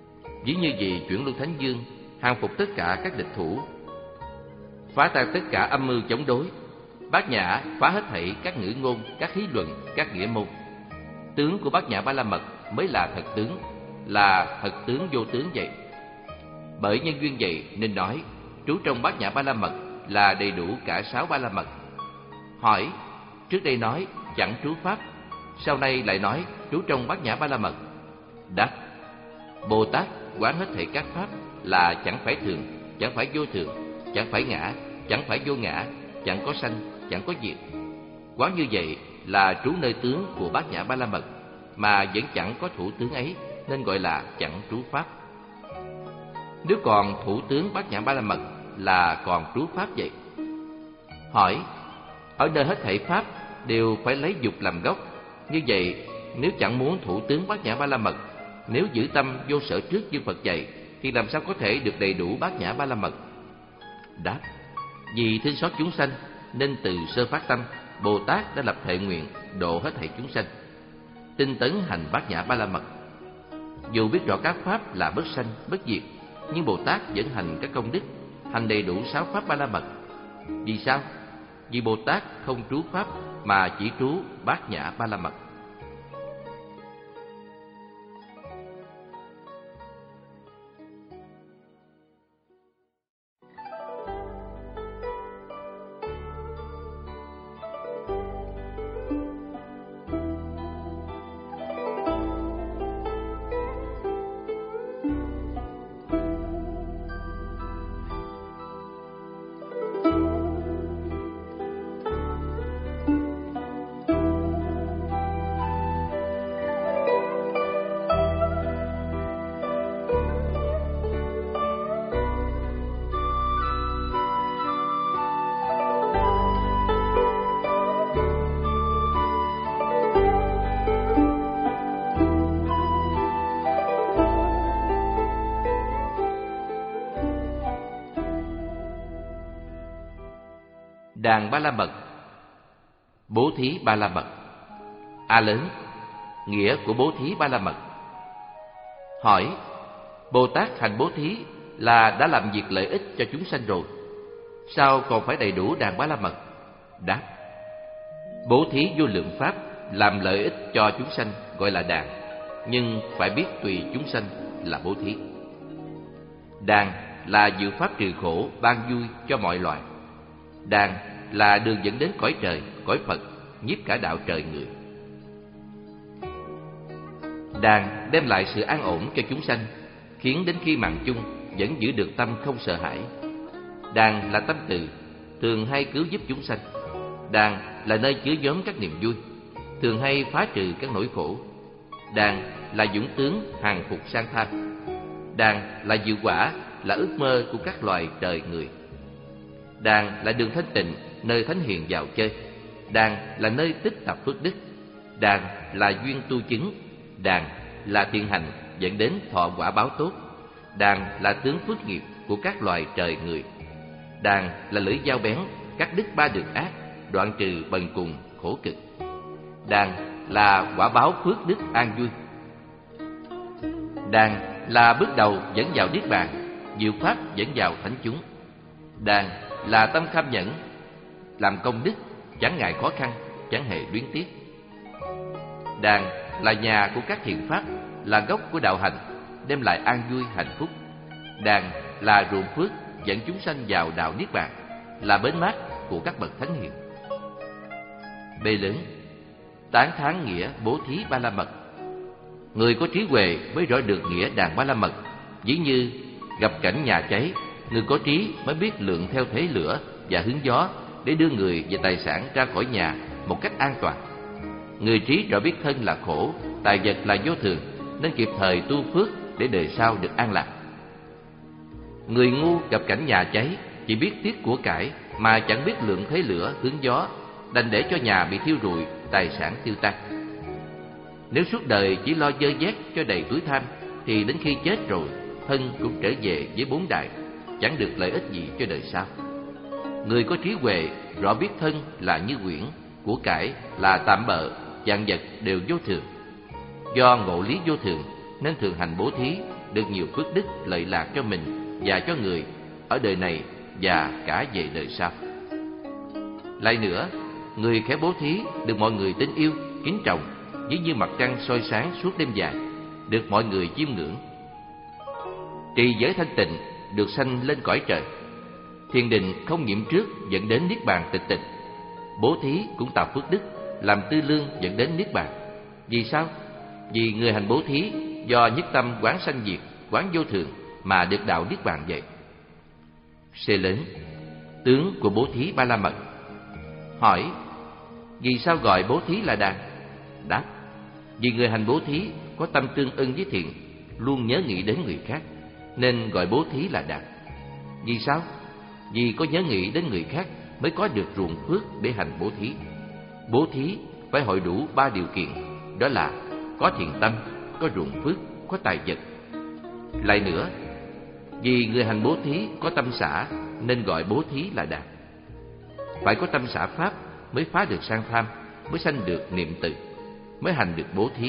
A: ví như vì chuyển luân thánh dương, hàng phục tất cả các địch thủ, phá tan tất cả âm mưu chống đối. Bát Nhã phá hết thảy các ngữ ngôn, các khí luận, các nghĩa môn. Tướng của Bát Nhã Ba La Mật mới là thật tướng, là thật tướng vô tướng vậy. Bởi nhân duyên vậy nên nói trú trong Bát Nhã Ba La Mật là đầy đủ cả sáu Ba La Mật. Hỏi, trước đây nói chẳng trú pháp, sau này lại nói trú trong Bát Nhã Ba La Mật. Đáp, Bồ Tát quán hết thảy các pháp là chẳng phải thường, chẳng phải vô thường, chẳng phải ngã, chẳng phải vô ngã, chẳng có sanh, chẳng có diệt. Quán như vậy là trú nơi tướng của Bát Nhã Ba La Mật, mà vẫn chẳng có thủ tướng ấy, nên gọi là chẳng trú pháp. Nếu còn thủ tướng Bát Nhã Ba La Mật là còn trú pháp vậy. Hỏi, ở nơi hết thảy pháp đều phải lấy dục làm gốc, như vậy nếu chẳng muốn thủ tướng Bát Nhã Ba La Mật, nếu giữ tâm vô sở trước như Phật dạy, thì làm sao có thể được đầy đủ Bát Nhã Ba La Mật? Đáp, vì thương xót chúng sanh nên từ sơ phát tâm, Bồ Tát đã lập thệ nguyện độ hết thảy chúng sanh, tinh tấn hành Bát Nhã Ba La Mật. Dù biết rõ các pháp là bất sanh, bất diệt, nhưng Bồ Tát vẫn hành các công đức, hành đầy đủ sáu pháp Ba La Mật. Vì sao? Vì Bồ Tát không trú pháp mà chỉ trú Bát Nhã Ba La Mật. Đàn Ba La Mật, bố thí Ba La Mật. A lớn, nghĩa của bố thí Ba La Mật. Hỏi, Bồ Tát hành bố thí là đã làm việc lợi ích cho chúng sanh rồi, sao còn phải đầy đủ đàn Ba La Mật? Đáp, bố thí vô lượng pháp làm lợi ích cho chúng sanh gọi là đàn, nhưng phải biết tùy chúng sanh là bố thí. Đàn là diệu pháp trừ khổ, ban vui cho mọi loài. Đàn là đường dẫn đến cõi trời, cõi Phật, nhiếp cả đạo trời người. Đàn đem lại sự an ổn cho chúng sanh, khiến đến khi mạng chung vẫn giữ được tâm không sợ hãi. Đàn là tâm từ, thường hay cứu giúp chúng sanh. Đàn là nơi chứa nhóm các niềm vui, thường hay phá trừ các nỗi khổ. Đàn là dũng tướng hàng phục sang tham. Đàn là diệu quả, là ước mơ của các loài trời người. Đàn là đường thanh tịnh, nơi thánh hiền vào chơi. Đàn là nơi tích tập phước đức. Đàn là duyên tu chứng. Đàn là thiện hành dẫn đến thọ quả báo tốt. Đàn là tướng phước nghiệp của các loài trời người. Đàn là lưỡi dao bén, cắt đứt ba đường ác, đoạn trừ bần cùng khổ cực. Đàn là quả báo phước đức an vui. Đàn là bước đầu dẫn vào niết bàn, diệu pháp dẫn vào thánh chúng. Đàn là tâm kham nhẫn, làm công đức, chẳng ngại khó khăn, chẳng hề luyến tiếc. Đàn là nhà của các thiện pháp, là gốc của đạo hành, đem lại an vui hạnh phúc. Đàn là ruộng phước, dẫn chúng sanh vào đạo niết bàn, là bến mát của các bậc thánh hiền. B lớn, tán thán nghĩa bố thí Ba La Mật. Người có trí huệ mới rõ được nghĩa đàn Ba La Mật. Ví như gặp cảnh nhà cháy, người có trí mới biết lượng theo thế lửa và hướng gió để đưa người và tài sản ra khỏi nhà một cách an toàn. Người trí rõ biết thân là khổ, tài vật là vô thường, nên kịp thời tu phước để đời sau được an lạc. Người ngu gặp cảnh nhà cháy chỉ biết tiếc của cải mà chẳng biết lượng thế lửa hướng gió, đành để cho nhà bị thiêu rụi, tài sản tiêu tan. Nếu suốt đời chỉ lo dơ vét cho đầy túi tham, thì đến khi chết rồi, thân cũng trở về với bốn đại, chẳng được lợi ích gì cho đời sau. Người có trí huệ rõ biết thân là như quyển, của cải là tạm bợ, vạn vật đều vô thường. Do ngộ lý vô thường nên thường hành bố thí được nhiều phước đức lợi lạc cho mình và cho người ở đời này và cả về đời sau. Lại nữa, người khéo bố thí được mọi người tin yêu, kính trọng, giống như mặt trăng soi sáng suốt đêm dài, được mọi người chiêm ngưỡng. Trì giới thanh tịnh được sanh lên cõi trời. Thiền định không nhiễm trước dẫn đến niết bàn tịch tịnh. Bố thí cũng tạo phước đức, làm tư lương dẫn đến niết bàn. Vì sao? Vì người hành bố thí do nhất tâm quán sanh diệt, quán vô thường mà được đạo niết bàn vậy. C lớn, tướng của bố thí Ba La Mật. Hỏi: vì sao gọi bố thí là đàn? Đáp: vì người hành bố thí có tâm tương ưng với thiện, luôn nhớ nghĩ đến người khác, nên gọi bố thí là đàn. Vì sao? Vì có nhớ nghĩ đến người khác mới có được ruộng phước để hành bố thí. Bố thí phải hội đủ ba điều kiện, đó là có thiện tâm, có ruộng phước, có tài vật. Lại nữa, vì người hành bố thí có tâm xả nên gọi bố thí là đàn. Phải có tâm xả pháp mới phá được sang tham, mới sanh được niệm từ, mới hành được bố thí.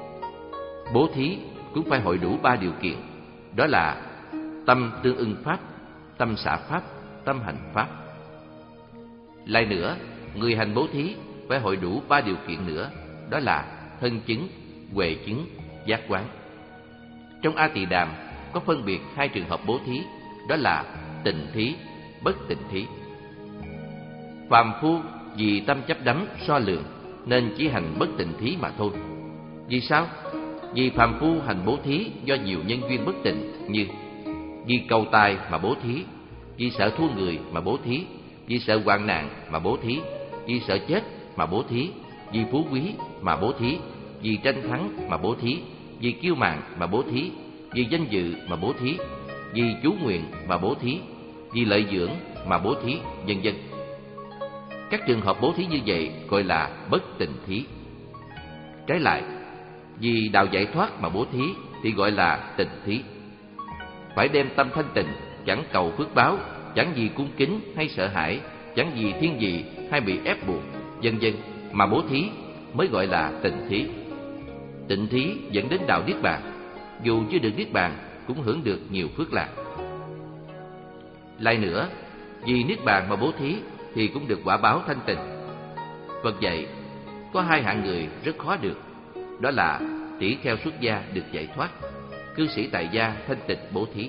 A: Bố thí cũng phải hội đủ ba điều kiện, đó là tâm tương ưng pháp, tâm xả pháp, tâm hành pháp. Lại nữa, người hành bố thí phải hội đủ ba điều kiện nữa, đó là thân chứng, huệ chứng, giác quán. Trong A Tỳ Đàm có phân biệt hai trường hợp bố thí, đó là tịnh thí, bất tịnh thí. Phàm phu vì tâm chấp đắm so lượng nên chỉ hành bất tịnh thí mà thôi. Vì sao? Vì phàm phu hành bố thí do nhiều nhân duyên bất tịnh, như vì cầu tài mà bố thí, vì sợ thua người mà bố thí, vì sợ hoạn nạn mà bố thí, vì sợ chết mà bố thí, vì phú quý mà bố thí, vì tranh thắng mà bố thí, vì kiêu mạn mà bố thí, vì danh dự mà bố thí, vì chú nguyện mà bố thí, vì lợi dưỡng mà bố thí, vân vân. Các trường hợp bố thí như vậy gọi là bất tịnh thí. Trái lại, vì đạo giải thoát mà bố thí thì gọi là tịnh thí. Phải đem tâm thanh tịnh, chẳng cầu phước báo, chẳng vì cung kính hay sợ hãi, chẳng vì thiên vị hay bị ép buộc, vân vân mà bố thí mới gọi là tịnh thí. Tịnh thí dẫn đến đạo niết bàn, dù chưa được niết bàn cũng hưởng được nhiều phước lạc. Lại nữa, vì niết bàn mà bố thí thì cũng được quả báo thanh tịnh. Phật dạy có hai hạng người rất khó được, đó là tỷ kheo xuất gia được giải thoát, cư sĩ tại gia thanh tịnh bố thí.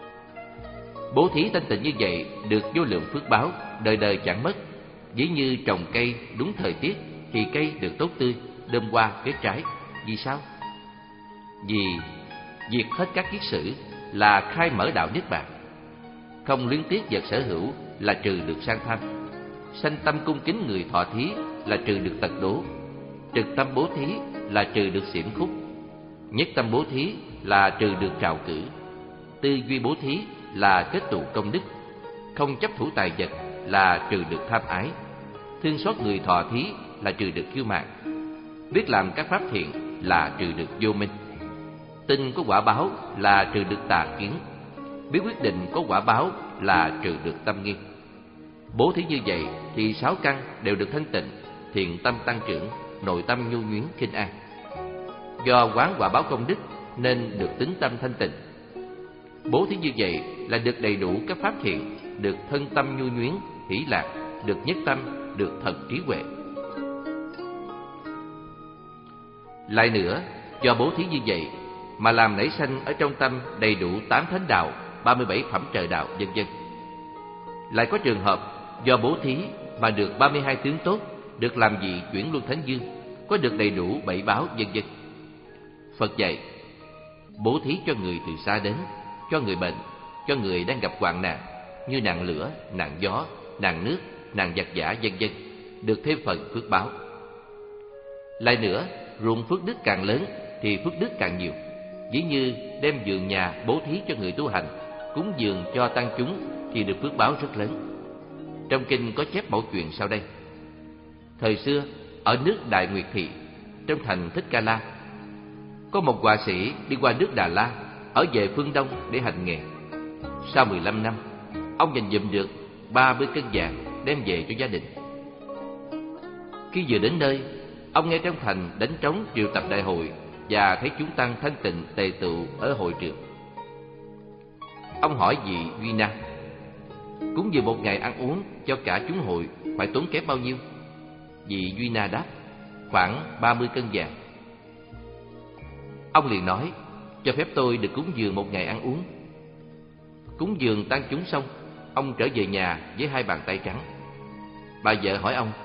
A: Bố thí thanh tịnh như vậy được vô lượng phước báo, đời đời chẳng mất. Ví như trồng cây đúng thời tiết thì cây được tốt tươi, đơm hoa kết trái. Vì sao? Vì diệt hết các kiết sử là khai mở đạo niết bàn. Không luyến tiếc vật sở hữu là trừ được sang tham. Sanh tâm cung kính người thọ thí là trừ được tật đố. Trực tâm bố thí là trừ được xiểm khúc. Nhất tâm bố thí là trừ được trào cử. Tư duy bố thí là kết tụ công đức. Không chấp thủ tài vật là trừ được tham ái. Thương xót người thọ thí là trừ được kiêu mạn. Biết làm các pháp thiện là trừ được vô minh. Tin có quả báo là trừ được tà kiến. Biết quyết định có quả báo là trừ được tâm nghi. Bố thí như vậy thì sáu căn đều được thanh tịnh, thiện tâm tăng trưởng, nội tâm nhu nhuyến khinh an. Do quán quả báo công đức nên được tính tâm thanh tịnh. Bố thí như vậy là được đầy đủ các pháp thiện, được thân tâm nhu nhuyến, hỷ lạc, được nhất tâm, được thật trí huệ. Lại nữa, do bố thí như vậy mà làm nảy sanh ở trong tâm đầy đủ tám thánh đạo, ba mươi bảy phẩm trời đạo, vân vân. Lại có trường hợp do bố thí mà được ba mươi hai tướng tốt, được làm vị chuyển luân thánh dương, có được đầy đủ bảy báo, vân vân. Phật dạy bố thí cho người từ xa đến, cho người bệnh, cho người đang gặp hoạn nạn như nạn lửa, nạn gió, nạn nước, nạn giặc giả, vân vân, được thêm phần phước báo. Lại nữa, ruộng phước đức càng lớn thì phước đức càng nhiều. Ví như đem vườn nhà bố thí cho người tu hành, cúng dường cho tăng chúng thì được phước báo rất lớn. Trong kinh có chép mẫu chuyện sau đây. Thời xưa, ở nước Đại Nguyệt Thị, trong thành Thích Ca La, có một họa sĩ đi qua nước Đà La, ở về phương Đông để hành nghề. Sau mười lăm năm, ông dành dụm được ba mươi cân vàng đem về cho gia đình. Khi vừa đến nơi, ông nghe trong thành đánh trống triệu tập đại hội và thấy chúng tăng thanh tịnh tề tụ ở hội trường. Ông hỏi vị Duy Na: cúng dường một ngày ăn uống cho cả chúng hội phải tốn kém bao nhiêu? Vị Duy Na đáp: khoảng ba mươi cân vàng. Ông liền nói: cho phép tôi được cúng dường một ngày ăn uống. Cúng dường tang chúng xong, ông trở về nhà với hai bàn tay trắng. Bà vợ hỏi ông: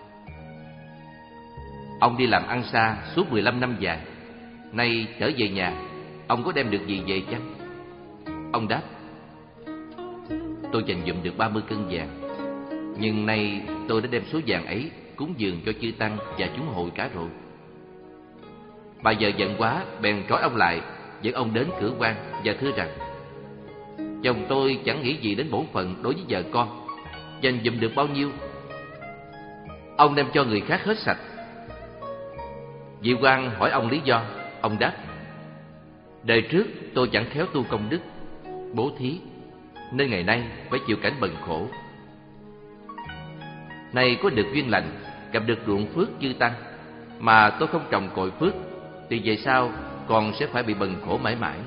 A: ông đi làm ăn xa suốt mười lăm năm dài, nay trở về nhà, ông có đem được gì về chăng? Ông đáp: tôi dành dụm được ba mươi cân vàng, nhưng nay tôi đã đem số vàng ấy cúng dường cho chư tăng và chúng hội cả rồi. Bà vợ giận quá, bèn trói ông lại, dẫn ông đến cửa quan và thưa rằng: chồng tôi chẳng nghĩ gì đến bổn phận đối với vợ con, dành dụm được bao nhiêu, ông đem cho người khác hết sạch. Vị quan hỏi ông lý do. Ông đáp: đời trước tôi chẳng khéo tu công đức, bố thí, nên ngày nay phải chịu cảnh bần khổ. Nay có được duyên lành, gặp được ruộng phước chư tăng, mà tôi không trồng cội phước, thì về sau còn sẽ phải bị bần khổ mãi mãi.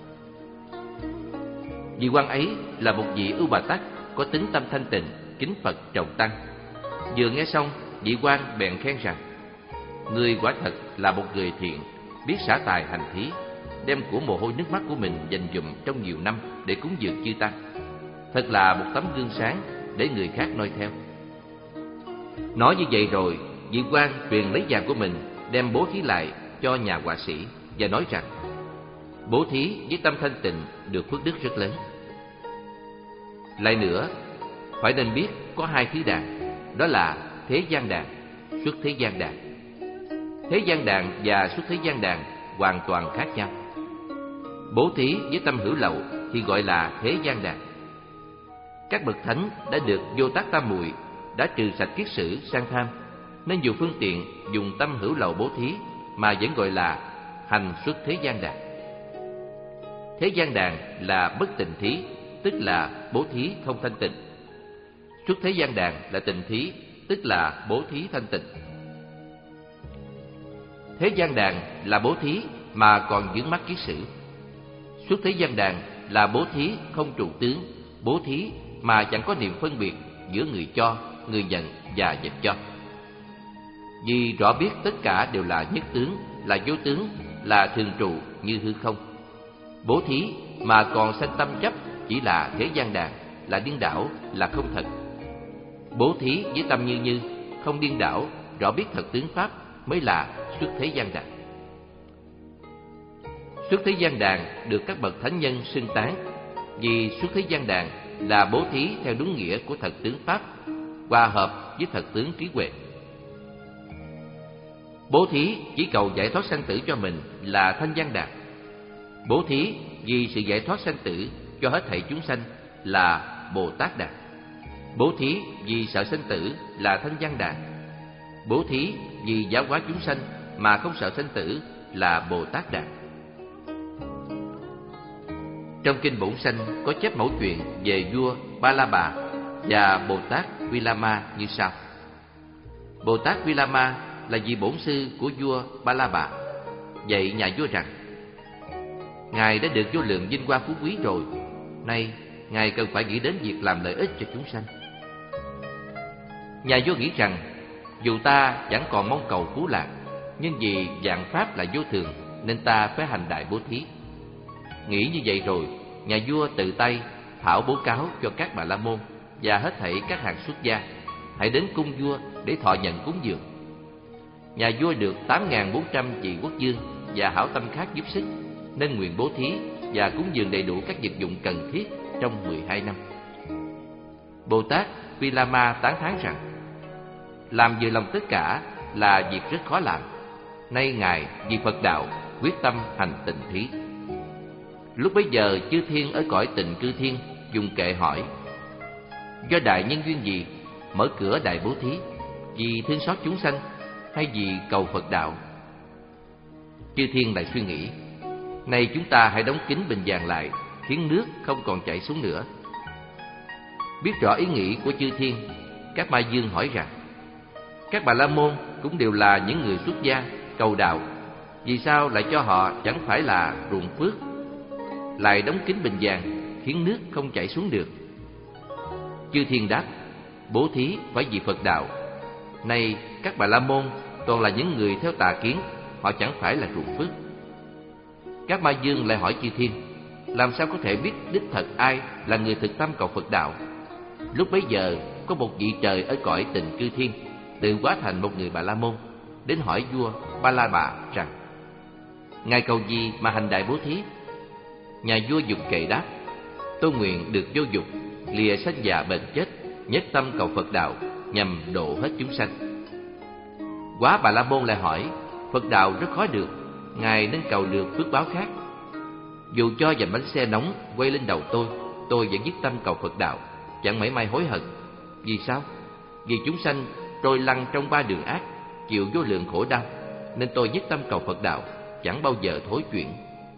A: Vị quan ấy là một vị ưu bà tắc, có tính tâm thanh tịnh, kính Phật trọng tăng. Vừa nghe xong, vị quan bèn khen rằng: người quả thật là một người thiện, biết xả tài hành thí, đem của mồ hôi nước mắt của mình dành dụm trong nhiều năm để cúng dường chư tăng. Thật là một tấm gương sáng để người khác noi theo. Nói như vậy rồi, vị quan truyền lấy vàng của mình đem bố thí lại cho nhà họa sĩ và nói rằng: bố thí với tâm thanh tịnh được phước đức rất lớn. Lại nữa, phải nên biết có hai thứ đàn, đó là thế gian đàn, xuất thế gian đàn. Thế gian đàn và xuất thế gian đàn hoàn toàn khác nhau. Bố thí với tâm hữu lậu thì gọi là thế gian đàn. Các bậc thánh đã được vô tác tam muội, đã trừ sạch kiết sử sang tham, nên dù phương tiện dùng tâm hữu lậu bố thí mà vẫn gọi là hành xuất thế gian đàn. Thế gian đàn là bất tịnh thí, tức là bố thí không thanh tịnh. Xuất thế gian đàn là tịnh thí, tức là bố thí thanh tịnh. Thế gian đàn là bố thí mà còn vướng mắc kiết sử. Xuất thế gian đàn là bố thí không trụ tướng, bố thí mà chẳng có niệm phân biệt giữa người cho, người nhận và vật cho. Vì rõ biết tất cả đều là nhất tướng, là vô tướng, là thường trụ như hư không. Bố thí mà còn sanh tâm chấp chỉ là thế gian đàn, là điên đảo, là không thật. Bố thí với tâm như như, không điên đảo, rõ biết thật tướng pháp mới là xuất thế gian đàn. Xuất thế gian đàn được các bậc thánh nhân xưng tán, vì xuất thế gian đàn là bố thí theo đúng nghĩa của thật tướng pháp, hòa hợp với thật tướng trí huệ. Bố thí chỉ cầu giải thoát sanh tử cho mình là thanh gian đàn. Bố thí vì sự giải thoát sanh tử cho hết thảy chúng sanh là Bồ Tát đàn. Bố thí vì sợ sanh tử là thanh văn đàn. Bố thí vì giáo hóa chúng sanh mà không sợ sanh tử là Bồ Tát đàn. Trong kinh Bổn Sanh có chép mẫu chuyện về vua Ba La Bà và Bồ Tát Vilama như sau. Bồ Tát Vilama là vị bổn sư của vua Ba La Bà, dạy nhà vua rằng: Ngài đã được vô lượng vinh hoa phú quý rồi, nay Ngài cần phải nghĩ đến việc làm lợi ích cho chúng sanh. Nhà vua nghĩ rằng dù ta chẳng còn mong cầu phú lạc, nhưng vì vạn pháp là vô thường nên ta phải hành đại bố thí. Nghĩ như vậy rồi, nhà vua tự tay thảo bố cáo cho các bà la môn và hết thảy các hàng xuất gia hãy đến cung vua để thọ nhận cúng dường. Nhà vua được tám nghìn bốn trăm vị quốc vương và hảo tâm khác giúp sức, nên nguyện bố thí và cúng dường đầy đủ các vật dụng cần thiết trong mười hai năm. Bồ Tát Vilama tán thán rằng: làm vừa lòng tất cả là việc rất khó làm. Nay Ngài vì Phật đạo quyết tâm hành tịnh thí. Lúc bấy giờ chư thiên ở cõi tịnh cư thiên dùng kệ hỏi: do đại nhân duyên gì mở cửa đại bố thí, vì thương xót chúng sanh hay vì cầu Phật đạo? Chư thiên lại suy nghĩ: nay chúng ta hãy đóng kín bình vàng lại, khiến nước không còn chảy xuống nữa. Biết rõ ý nghĩ của chư thiên, các ma dương hỏi rằng: các bà la môn cũng đều là những người xuất gia cầu đạo, vì sao lại cho họ chẳng phải là ruộng phước, lại đóng kín bình vàng khiến nước không chảy xuống được. Chư Thiên đáp: bố thí phải vì Phật đạo. Này các Bà La Môn, toàn là những người theo tà kiến, họ chẳng phải là ruộng phước. Các Ma Dương lại hỏi Chư Thiên: làm sao có thể biết đích thật ai là người thực tâm cầu Phật đạo? Lúc bấy giờ có một vị trời ở cõi Tình Cư Thiên tự hóa thành một người Bà La Môn, đến hỏi vua Ba La Bà rằng: ngài cầu gì mà hành đại bố thí? Nhà vua dùng kệ đáp: tôi nguyện được vô dục, lìa sanh già bền chết, nhất tâm cầu Phật đạo, nhằm độ hết chúng sanh. Quá Bà La Môn lại hỏi: Phật đạo rất khó được, ngài nên cầu được phước báo khác. Dù cho dành bánh xe nóng quay lên đầu tôi, tôi vẫn nhất tâm cầu Phật đạo, chẳng mảy may hối hận. Vì sao? Vì chúng sanh trôi lăn trong ba đường ác, chịu vô lượng khổ đau, nên tôi nhất tâm cầu Phật đạo, chẳng bao giờ thối chuyển.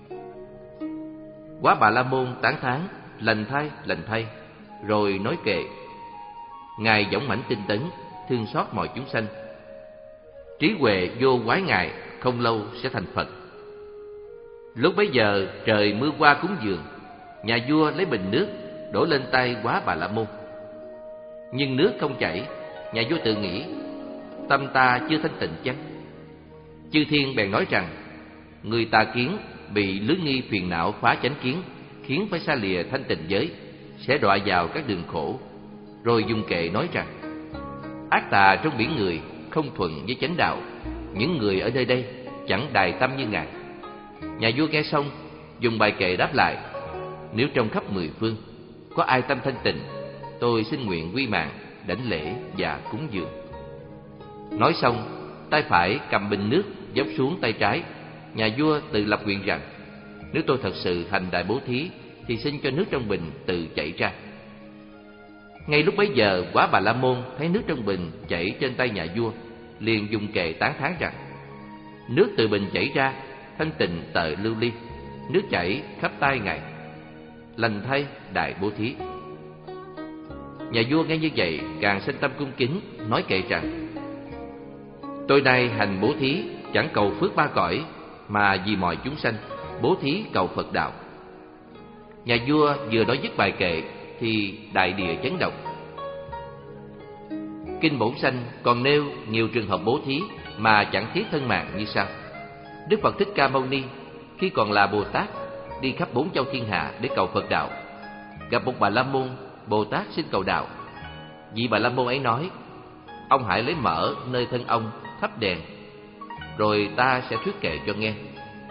A: Quá Bà La Môn tán thán: lành thay, lành thay. Rồi nói kệ: ngài dõng mãnh tinh tấn, thương xót mọi chúng sanh, trí huệ vô quái ngài, không lâu sẽ thành Phật. Lúc bấy giờ trời mưa qua cúng dường, nhà vua lấy bình nước đổ lên tay Quá Bà La Môn, nhưng nước không chảy. Nhà vua tự nghĩ: tâm ta chưa thanh tịnh chăng? Chư Thiên bèn nói rằng: người tà kiến bị lưới nghi phiền não phá chánh kiến, khiến phải xa lìa thanh tịnh giới, sẽ đọa vào các đường khổ. Rồi dùng kệ nói rằng: ác tà trong biển người không thuận với chánh đạo, những người ở nơi đây chẳng đài tâm như ngài. Nhà vua nghe xong dùng bài kệ đáp lại: nếu trong khắp mười phương có ai tâm thanh tịnh, tôi xin nguyện quy mạng, đảnh lễ và cúng dường. Nói xong, tay phải cầm bình nước dốc xuống tay trái. Nhà vua tự lập nguyện rằng: nếu tôi thật sự hành đại bố thí, thì xin cho nước trong bình tự chảy ra. Ngay lúc bấy giờ, Quá Bà La Môn thấy nước trong bình chảy trên tay nhà vua, liền dùng kệ tán thán rằng: nước từ bình chảy ra, thanh tịnh tợ lưu ly, nước chảy khắp tay ngài, lành thay đại bố thí. Nhà vua nghe như vậy càng sinh tâm cung kính, nói kệ rằng: tôi nay hành bố thí chẳng cầu phước ba cõi, mà vì mọi chúng sanh, bố thí cầu Phật đạo. Nhà vua vừa nói dứt bài kệ thì đại địa chấn động. Kinh Bổn Sanh còn nêu nhiều trường hợp bố thí mà chẳng thiết thân mạng như sau. Đức Phật Thích Ca Mâu Ni khi còn là Bồ Tát, đi khắp bốn châu thiên hạ để cầu Phật đạo. Gặp một Bà La Môn, Bồ Tát xin cầu đạo. Vị Bà La Môn ấy nói: ông hãy lấy mỡ nơi thân ông thắp đèn, rồi ta sẽ thuyết kệ cho nghe.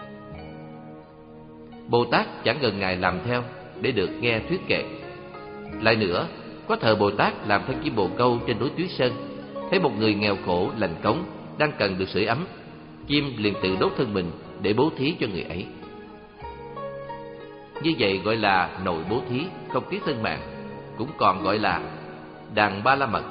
A: Bồ Tát chẳng ngần ngại làm theo để được nghe thuyết kệ. Lại nữa, có thợ Bồ Tát làm thân chim bồ câu trên núi Tuyết Sơn, thấy một người nghèo khổ lành cống đang cần được sưởi ấm, chim liền tự đốt thân mình để bố thí cho người ấy. Như vậy gọi là nội bố thí, không tiếc thân mạng, cũng còn gọi là đàn ba la mật.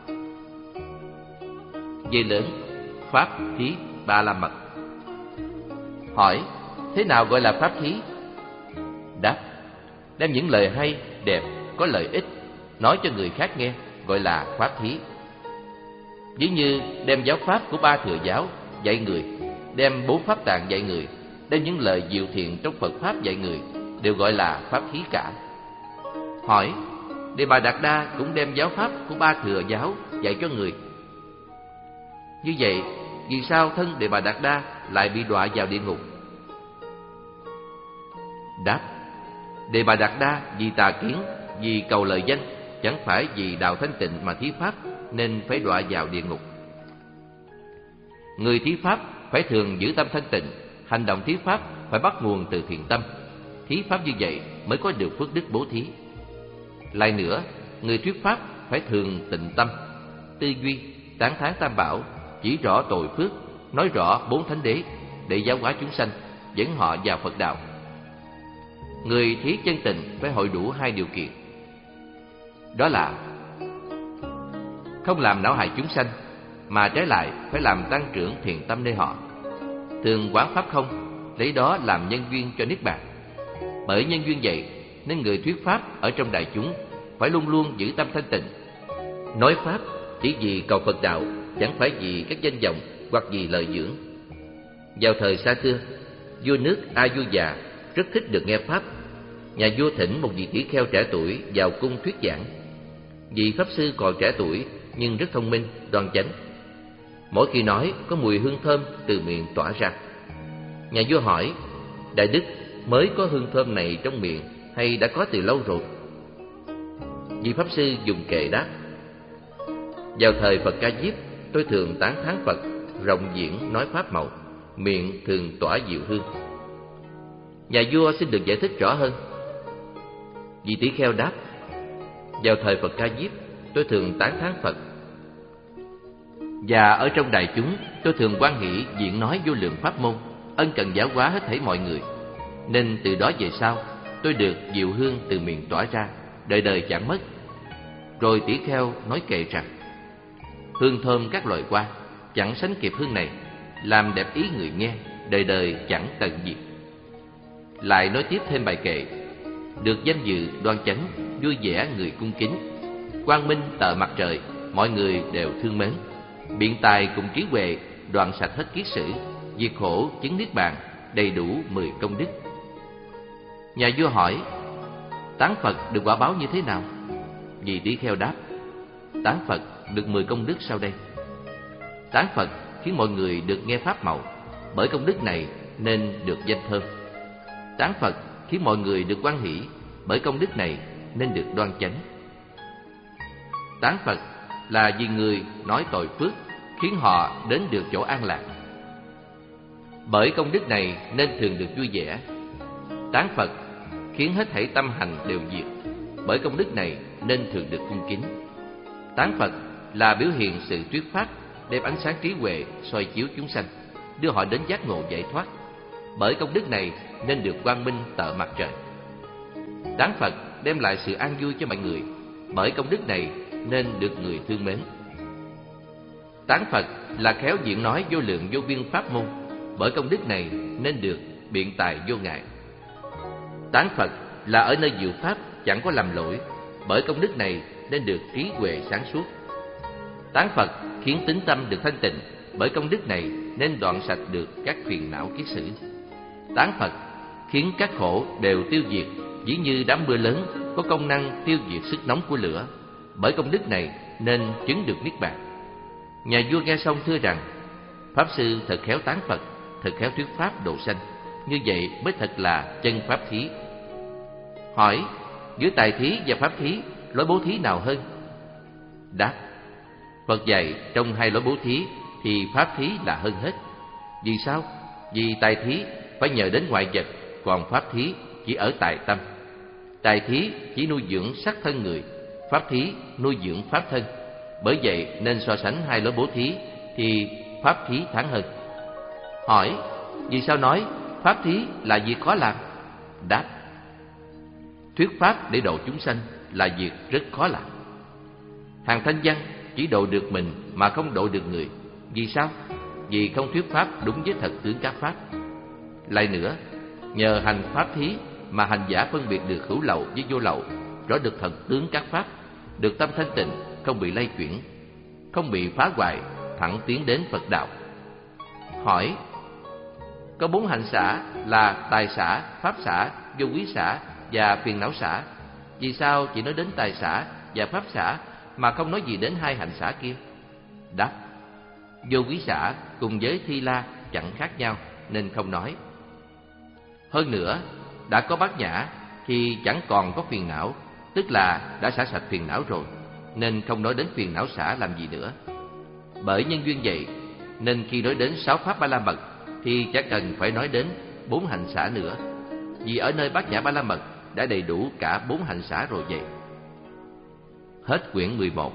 A: Về lớn, pháp thí ba la mật. Hỏi: thế nào gọi là pháp thí? Đáp: đem những lời hay, đẹp, có lợi ích nói cho người khác nghe, gọi là pháp thí. Ví như đem giáo pháp của ba thừa giáo dạy người, đem bốn pháp tạng dạy người, đem những lời diệu thiện trong Phật pháp dạy người, đều gọi là pháp thí cả. Hỏi: Đề Bà Đạt Đa cũng đem giáo pháp của ba thừa giáo dạy cho người. Như vậy, vì sao thân Đề Bà Đạt Đa lại bị đọa vào địa ngục? Đáp: Đề Bà Đạt Đa vì tà kiến, vì cầu lợi danh, chẳng phải vì đạo thanh tịnh mà thí pháp, nên phải đọa vào địa ngục. Người thí pháp phải thường giữ tâm thanh tịnh, hành động thí pháp phải bắt nguồn từ thiện tâm. Thí pháp như vậy mới có được phước đức bố thí. Lại nữa, người thuyết pháp phải thường tịnh tâm, tư duy, tán thán tam bảo, chỉ rõ tội phước, nói rõ bốn thánh đế để giáo hóa chúng sanh, dẫn họ vào Phật đạo. Người thí chân tình phải hội đủ hai điều kiện. Đó là không làm não hại chúng sanh, mà trái lại phải làm tăng trưởng thiện tâm nơi họ. Thường quán pháp không, lấy đó làm nhân duyên cho niết bàn. Bởi nhân duyên vậy nên người thuyết pháp ở trong đại chúng phải luôn luôn giữ tâm thanh tịnh. Nói pháp chỉ vì cầu Phật đạo, chẳng phải vì các danh vọng hoặc vì lợi dưỡng. Vào thời xa xưa, vua nước A Du Già rất thích được nghe pháp. nhà vua thỉnh một vị tỷ kheo trẻ tuổi vào cung thuyết giảng. Vị pháp sư còn trẻ tuổi nhưng rất thông minh, đoan chánh. Mỗi khi nói có mùi hương thơm từ miệng tỏa ra. Nhà vua hỏi: Đại đức, mới có hương thơm này trong miệng hay đã có từ lâu rồi? Vị pháp sư dùng kệ đáp: Vào thời Phật Ca Diếp, tôi thường tán thán Phật, rộng diễn nói pháp màu, miệng thường tỏa diệu hương. Nhà vua xin được giải thích rõ hơn. Vị tỷ kheo đáp: Vào thời Phật Ca Diếp, tôi thường tán thán Phật, và ở trong đại chúng tôi thường hoan hỷ diễn nói vô lượng pháp môn, ân cần giáo hóa hết thảy mọi người. Nên từ đó về sau, tôi được diệu hương từ miệng tỏa ra, đời đời chẳng mất. Rồi tỷ kheo nói kệ rằng: Hương thơm các loài hoa chẳng sánh kịp hương này, làm đẹp ý người nghe, đời đời chẳng tận diệt. Lại nói tiếp thêm bài kệ: Được danh dự đoan chánh, vui vẻ người cung kính, quang minh tợ mặt trời, mọi người đều thương mến. Biện tài cùng trí huệ, đoạn sạch hết kiết sử, diệt khổ chứng niết bàn, đầy đủ mười công đức. Nhà vua hỏi: Tán Phật được quả báo như thế nào? Vị tỷ kheo đáp: Tán Phật được mười công đức sau đây. Tán Phật khiến mọi người được nghe pháp màu, bởi công đức này nên được danh thơm. Tán Phật khiến mọi người được hoan hỷ, bởi công đức này nên được đoan chánh. Tán Phật là vì người nói tội phước, khiến họ đến được chỗ an lạc. Bởi công đức này nên thường được vui vẻ. Tán Phật khiến hết thảy tâm hành đều diệt, bởi công đức này nên thường được cung kính. Tán Phật là biểu hiện sự thuyết pháp, đem ánh sáng trí huệ soi chiếu chúng sanh, đưa họ đến giác ngộ giải thoát, bởi công đức này nên được quang minh tợ mặt trời. Tán Phật đem lại sự an vui cho mọi người, bởi công đức này nên được người thương mến. Tán Phật là khéo diễn nói vô lượng vô biên pháp môn, bởi công đức này nên được biện tài vô ngại. Tán Phật là ở nơi diệu pháp chẳng có lầm lỗi, bởi công đức này nên được trí huệ sáng suốt. Tán Phật khiến tính tâm được thanh tịnh, bởi công đức này nên đoạn sạch được các phiền não kiết sử. Tán Phật khiến các khổ đều tiêu diệt, dĩ như đám mưa lớn có công năng tiêu diệt sức nóng của lửa, bởi công đức này nên chứng được niết bàn. Nhà vua nghe xong thưa rằng: Pháp sư thật khéo tán Phật, thật khéo thuyết pháp độ sanh, như vậy mới thật là chân pháp thí. Hỏi: Giữa tài thí và pháp thí, lối bố thí nào hơn? Đáp: Phật dạy trong hai lối bố thí thì pháp thí là hơn hết. Vì sao? Vì tài thí phải nhờ đến ngoại vật, còn pháp thí chỉ ở tại tâm. Tài thí chỉ nuôi dưỡng sắc thân người, pháp thí nuôi dưỡng pháp thân. Bởi vậy nên so sánh hai lối bố thí thì pháp thí thắng hơn. Hỏi: Vì sao nói pháp thí là việc khó làm? Đáp: Thuyết pháp để độ chúng sanh là việc rất khó làm. Hàng thanh văn chỉ độ được mình mà không độ được người. Vì sao? Vì không thuyết pháp đúng với thật tướng các pháp. Lại nữa, nhờ hành pháp thí mà hành giả phân biệt được hữu lậu với vô lậu, rõ được thật tướng các pháp, được tâm thanh tịnh, không bị lay chuyển, không bị phá hoại, thẳng tiến đến Phật đạo. Hỏi: Có bốn hành xả là tài xả, pháp xả, vô quý xả và phiền não xả. Vì sao chỉ nói đến tài xả và pháp xả mà không nói gì đến hai hành xả kia? Đáp: Vô quý xả cùng với thi la chẳng khác nhau nên không nói. Hơn nữa, đã có bát nhã thì chẳng còn có phiền não, tức là đã xả sạch phiền não rồi, nên không nói đến phiền não xả làm gì nữa. Bởi nhân duyên vậy nên khi nói đến sáu pháp ba la mật thì chẳng cần phải nói đến bốn hành xả nữa, vì ở nơi bát nhã ba la mật đã đầy đủ cả bốn hành xả rồi vậy. Hết quyển mười một.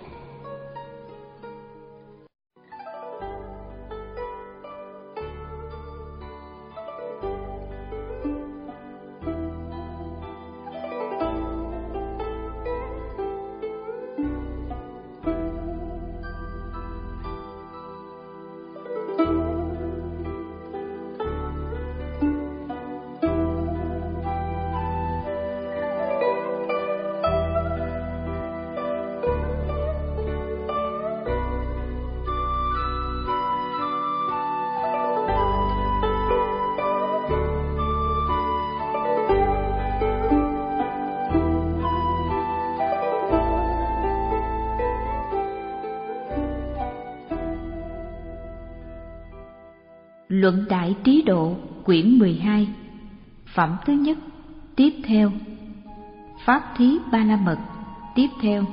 B: Luận Đại Trí Độ, quyển mười hai, phẩm thứ nhất, tiếp theo. Pháp Thí Ba La Mật, tiếp theo.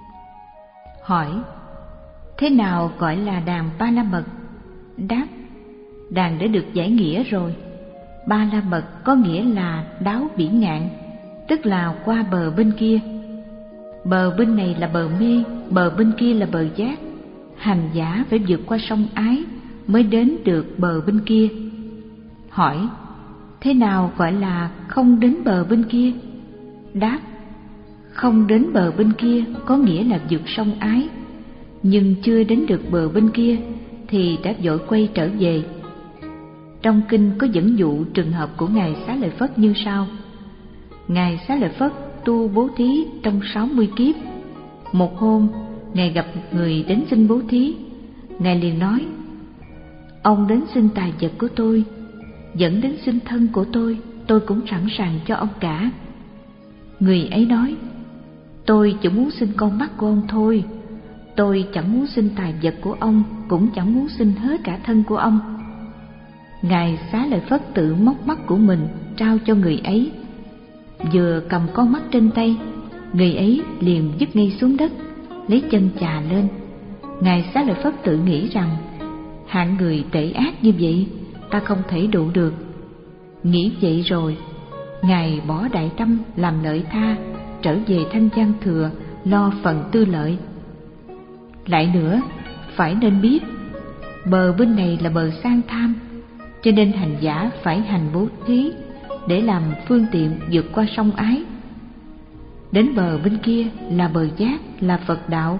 B: Hỏi: thế nào gọi là đàn Ba La Mật? Đáp: đàn đã được giải nghĩa rồi. Ba La Mật có nghĩa là đáo biển ngạn, tức là qua bờ bên kia. Bờ bên này là bờ mê, bờ bên kia là bờ giác. Hành giả phải vượt qua sông ái mới đến được bờ bên kia. Hỏi: thế nào gọi là không đến bờ bên kia? Đáp: không đến bờ bên kia có nghĩa là vượt sông ái, nhưng chưa đến được bờ bên kia thì đã vội quay trở về. Trong kinh có dẫn dụ trường hợp của Ngài Xá Lợi Phất như sau. Ngài Xá Lợi Phất tu bố thí trong sáu mươi kiếp. Một hôm, Ngài gặp một người đến xin bố thí. Ngài liền nói: ông đến xin tài vật của tôi, dẫn đến xin thân của tôi, tôi cũng sẵn sàng cho ông cả. Người ấy nói: tôi chỉ muốn xin con mắt của ông thôi, tôi chẳng muốn xin tài vật của ông, cũng chẳng muốn xin hết cả thân của ông. Ngài Xá Lợi Phất tự móc mắt của mình trao cho người ấy. Vừa cầm con mắt trên tay, người ấy liền vứt ngay xuống đất, lấy chân chà lên. Ngài Xá Lợi Phất tự nghĩ rằng hạng người tệ ác như vậy ta không thể độ được. Nghĩ vậy rồi, Ngài bỏ đại trăm làm lợi tha, trở về Thanh Văn Thừa lo phần tư lợi. Lại nữa, phải nên biết bờ bên này là bờ sang tham, cho nên hành giả phải hành bố thí để làm phương tiện vượt qua sông ái. Đến bờ bên kia là bờ giác, là Phật đạo.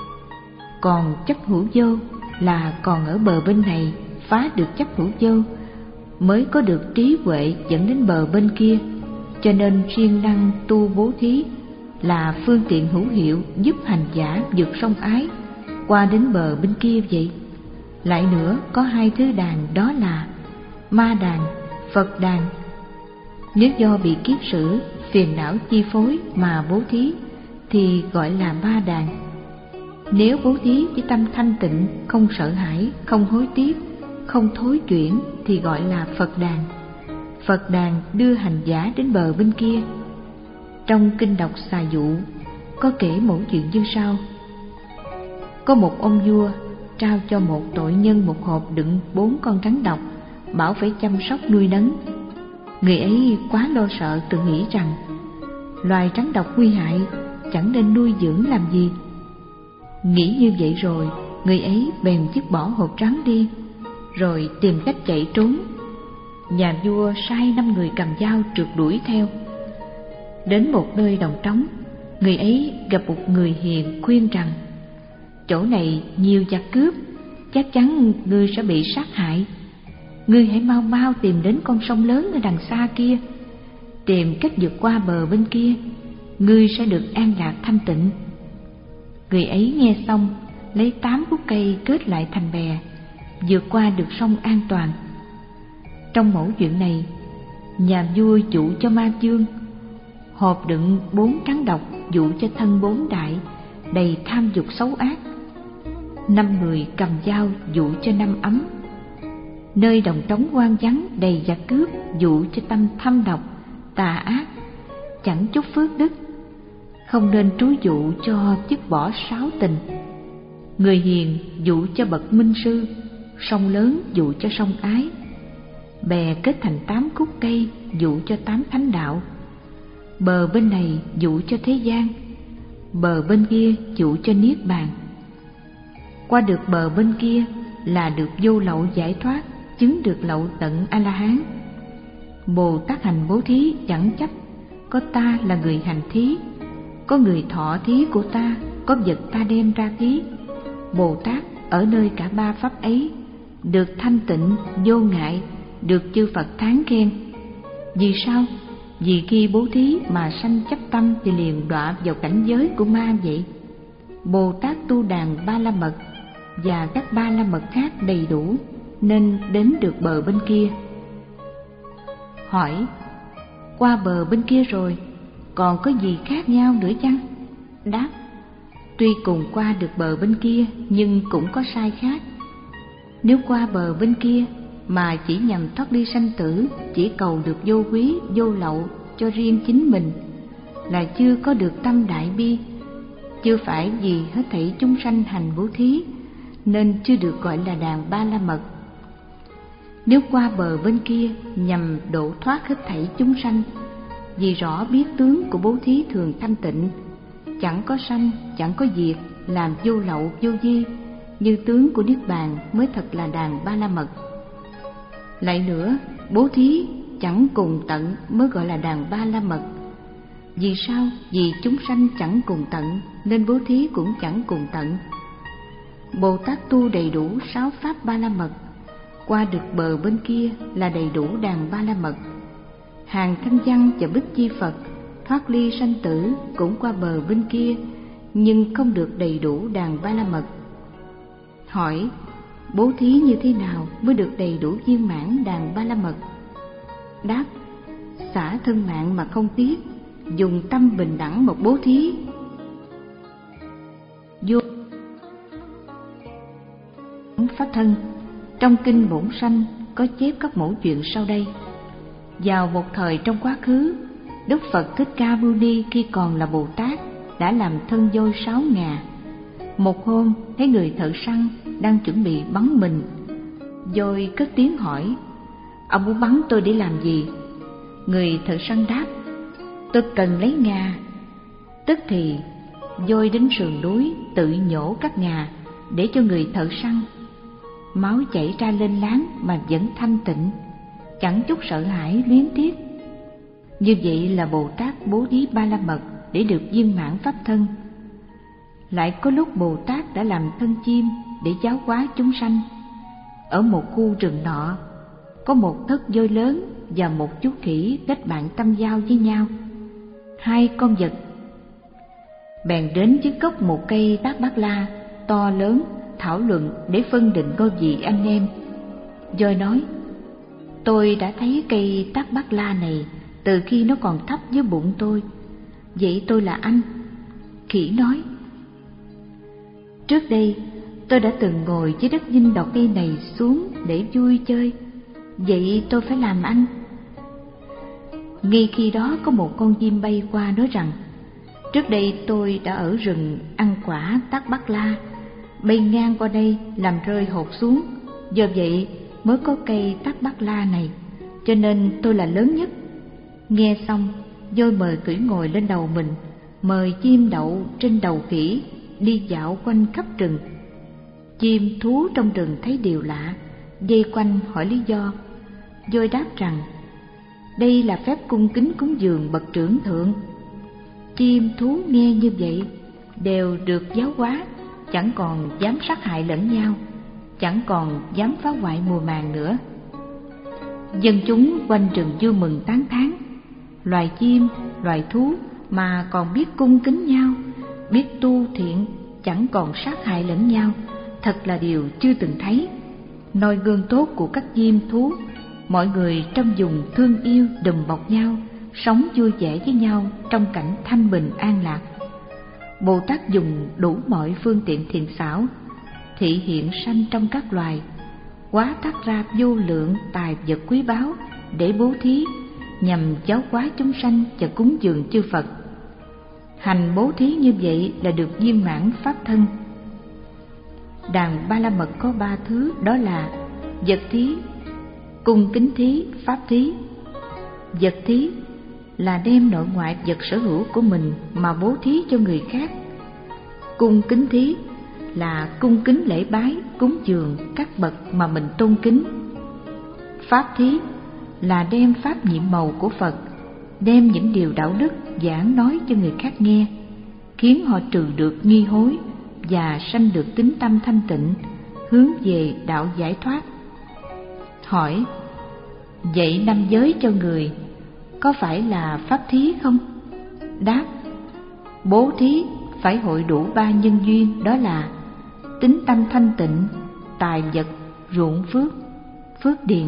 B: Còn chấp hữu vô là còn ở bờ bên này phá được chấp hữu vô, mới có được trí huệ dẫn đến bờ bên kia. Cho nên siêng năng tu bố thí là phương tiện hữu hiệu giúp hành giả vượt sông ái qua đến bờ bên kia vậy. Lại nữa có hai thứ đàn, đó là ma đàn, Phật đàn. Nếu do bị kiết sử, phiền não chi phối mà bố thí thì gọi là ma đàn. Nếu bố thí với tâm thanh tịnh, không sợ hãi, không hối tiếc, không thối chuyển thì gọi là Phật đàn. Phật đàn đưa hành giả đến bờ bên kia. Trong kinh đọc Xà Dụ có kể một chuyện như sau. Có một ông vua trao cho một tội nhân một hộp đựng bốn con rắn độc, bảo phải chăm sóc nuôi nấng. Người ấy quá lo sợ, tự nghĩ rằng loài rắn độc nguy hại, chẳng nên nuôi dưỡng làm gì. Nghĩ như vậy rồi, người ấy bèn dứt bỏ hộp rắn đi, rồi tìm cách chạy trốn. Nhà vua sai năm người cầm dao trượt đuổi theo. Đến một nơi đồng trống, người ấy gặp một người hiền khuyên rằng: chỗ này nhiều giặc cướp, chắc chắn ngươi sẽ bị sát hại. Ngươi hãy mau mau tìm đến con sông lớn ở đằng xa kia, tìm cách vượt qua bờ bên kia, ngươi sẽ được an lạc thanh tịnh. Người ấy nghe xong, lấy tám khúc cây kết lại thành bè, vượt qua được sông an toàn. Trong mẫu chuyện này, nhà vua dụ cho ma vương, hộp đựng bốn rắn độc dụ cho thân bốn đại, đầy tham dục xấu ác. Năm người cầm dao dụ cho năm ấm. Nơi đồng trống hoang vắng đầy giặc cướp dụ cho tâm thâm độc, tà ác, chẳng chút phước đức. Không nên trú dụ cho dứt bỏ sáu tình. Người hiền dụ cho bậc minh sư, sông lớn dụ cho sông ái. Bè kết thành tám khúc cây dụ cho tám thánh đạo. Bờ bên này dụ cho thế gian, bờ bên kia dụ cho niết bàn. Qua được bờ bên kia là được vô lậu giải thoát, chứng được lậu tận A-la-hán. Bồ Tát hành bố thí chẳng chấp có ta là người hành thí, có người thọ thí của ta, có vật ta đem ra thí. Bồ Tát ở nơi cả ba pháp ấy được thanh tịnh vô ngại, được chư Phật thán khen. Vì sao? Vì khi bố thí mà sanh chấp tâm thì liền đọa vào cảnh giới của ma vậy. Bồ Tát tu đàn Ba La Mật và các Ba La Mật khác đầy đủ, nên đến được bờ bên kia. Hỏi: qua bờ bên kia rồi, còn có gì khác nhau nữa chăng? Đáp: tuy cùng qua được bờ bên kia nhưng cũng có sai khác. Nếu qua bờ bên kia mà chỉ nhằm thoát ly sanh tử, chỉ cầu được vô quý, vô lậu cho riêng chính mình, là chưa có được tâm đại bi, chưa phải vì hết thảy chúng sanh hành bố thí, nên chưa được gọi là đàn ba la mật. Nếu qua bờ bên kia nhằm độ thoát hết thảy chúng sanh, vì rõ biết tướng của bố thí thường thanh tịnh, chẳng có sanh, chẳng có diệt, làm vô lậu vô vi, như tướng của niết bàn mới thật là đàn ba la mật. Lại nữa, bố thí chẳng cùng tận mới gọi là đàn ba la mật. Vì sao? Vì chúng sanh chẳng cùng tận nên bố thí cũng chẳng cùng tận. Bồ Tát tu đầy đủ sáu pháp ba la mật, qua được bờ bên kia là đầy đủ đàn ba la mật. Hàng Thanh Văn và Bích Chi Phật thoát ly sanh tử cũng qua bờ bên kia, nhưng không được đầy đủ đàn ba la mật. Hỏi: bố thí như thế nào mới được đầy đủ viên mãn đàn ba la mật? Đáp: xả thân mạng mà không tiếc, dùng tâm bình đẳng một bố thí. Vô pháp thân. Trong kinh Bổn Sanh có chép các mẫu chuyện sau đây. Vào một thời trong quá khứ, Đức Phật Thích Ca Mâu Ni khi còn là Bồ Tát đã làm thân voi sáu ngà. Một hôm thấy người thợ săn đang chuẩn bị bắn mình, voi cất tiếng hỏi: ông muốn bắn tôi để làm gì? Người thợ săn đáp: tôi cần lấy ngà. Tức thì voi đến sườn núi tự nhổ các ngà để cho người thợ săn. Máu chảy ra lên láng mà vẫn thanh tịnh, chẳng chút sợ hãi luyến tiếc. Như vậy là Bồ Tát bố thí ba la mật để được viên mãn pháp thân. Lại có lúc Bồ Tát đã làm thân chim để giáo hóa chúng sanh. Ở một khu rừng nọ, có một thất voi lớn và một chú khỉ kết bạn tâm giao với nhau. Hai con vật bèn đến dưới gốc một cây Tát Bát La to lớn thảo luận để phân định ngôi vị anh em. Voi nói: tôi đã thấy cây Tát Bát La này từ khi nó còn thấp với bụng tôi, vậy tôi là anh. Khỉ nói: trước đây tôi đã từng ngồi dưới đất dinh đọt cây này xuống để vui chơi, vậy tôi phải làm anh. Ngay khi đó có một con chim bay qua nói rằng: trước đây tôi đã ở rừng ăn quả Tát Bát La, bay ngang qua đây làm rơi hột xuống, do vậy mới có cây Tát Bát La này, cho nên tôi là lớn nhất. Nghe xong, voi mời cưỡi ngồi lên đầu mình, mời chim đậu trên đầu khỉ, đi dạo quanh khắp rừng. Chim thú trong rừng thấy điều lạ, vây quanh hỏi lý do. Voi đáp rằng: đây là phép cung kính cúng dường bậc trưởng thượng. Chim thú nghe như vậy đều được giáo hóa, chẳng còn dám sát hại lẫn nhau, chẳng còn dám phá hoại mùa màng nữa. Dân chúng quanh rừng vui mừng tán thán: loài chim, loài thú mà còn biết cung kính nhau, biết tu thiện, chẳng còn sát hại lẫn nhau, thật là điều chưa từng thấy. Noi gương tốt của các chim thú, mọi người trong vùng thương yêu đùm bọc nhau, sống vui vẻ với nhau trong cảnh thanh bình an lạc. Bồ Tát dùng đủ mọi phương tiện thiện xảo, thị hiện sanh trong các loài, quá thác ra vô lượng tài vật quý báu để bố thí, nhằm giáo hóa chúng sanh và cúng dường chư Phật. Hành bố thí như vậy là được viên mãn pháp thân. Đàn ba la mật có ba thứ, đó là vật thí, cung kính thí, pháp thí. Vật thí là đem nội ngoại vật sở hữu của mình mà bố thí cho người khác. Cung kính thí là cung kính lễ bái, cúng dường các bậc mà mình tôn kính. Pháp thí là đem pháp nhiệm màu của Phật, đem những điều đạo đức giảng nói cho người khác nghe, khiến họ trừ được nghi hối và sanh được tín tâm thanh tịnh, hướng về đạo giải thoát. Hỏi: dạy năm giới cho người có phải là pháp thí không? Đáp: bố thí phải hội đủ ba nhân duyên, đó là tín tâm thanh tịnh, tài vật, ruộng phước, phước điền.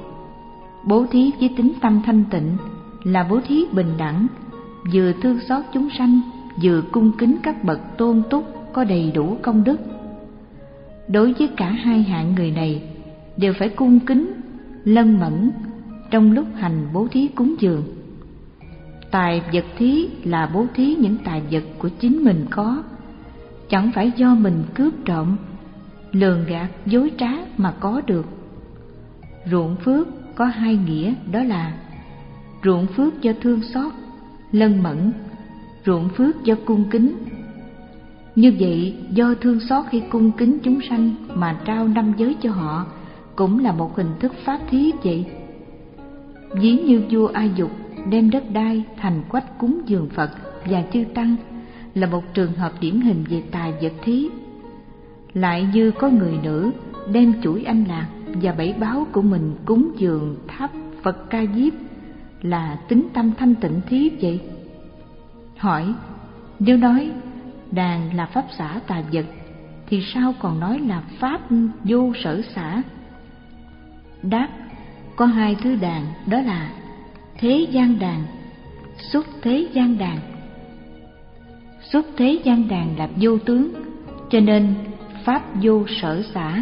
B: Bố thí với tín tâm thanh tịnh là bố thí bình đẳng, vừa thương xót chúng sanh, vừa cung kính các bậc tôn túc có đầy đủ công đức. Đối với cả hai hạng người này đều phải cung kính lân mẫn trong lúc hành bố thí cúng dường. Tài vật thí là bố thí những tài vật của chính mình có, chẳng phải do mình cướp trộm, lường gạt, dối trá mà có được. Ruộng phước có hai nghĩa, đó là ruộng phước do thương xót, lân mẫn; ruộng phước do cung kính. Như vậy, do thương xót hay cung kính chúng sanh mà trao năm giới cho họ cũng là một hình thức pháp thí vậy. Ví như vua A Dục đem đất đai thành quách cúng dường Phật và chư tăng là một trường hợp điển hình về tài vật thí. Lại như có người nữ đem chuỗi anh lạc và bảy báu của mình cúng dường tháp Phật Ca Diếp là tính tâm thanh tịnh thí vậy. Hỏi: nếu nói đàn là pháp xả tài vật thì sao còn nói là pháp vô sở xả? Đáp: có hai thứ đàn, đó là thế gian đàn, xuất thế gian đàn. Xuất thế gian đàn là vô tướng, cho nên pháp vô sở xả.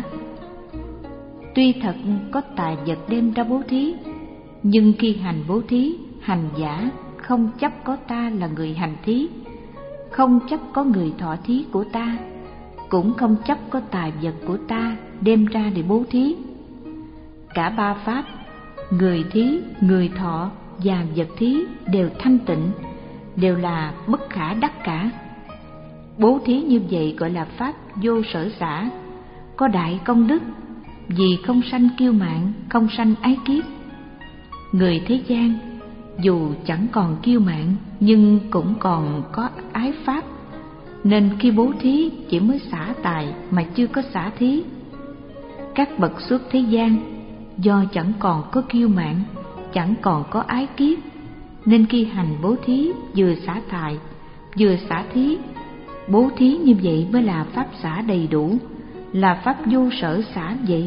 B: Tuy thật có tài vật đem ra bố thí, nhưng khi hành bố thí, hành giả không chấp có ta là người hành thí, không chấp có người thọ thí của ta, cũng không chấp có tài vật của ta đem ra để bố thí. Cả ba pháp, người thí, người thọ và vật thí đều thanh tịnh, đều là bất khả đắc cả. Bố thí như vậy gọi là pháp vô sở xả, có đại công đức, vì không sanh kiêu mạn, không sanh ái kiết. Người thế gian dù chẳng còn kiêu mạn nhưng cũng còn có ái pháp, nên khi bố thí chỉ mới xả tài mà chưa có xả thí. Các bậc xuất thế gian do chẳng còn có kiêu mạn, chẳng còn có ái kiết, nên khi hành bố thí vừa xả tài vừa xả thí. Bố thí như vậy mới là pháp xả đầy đủ, là pháp vô sở xả vậy.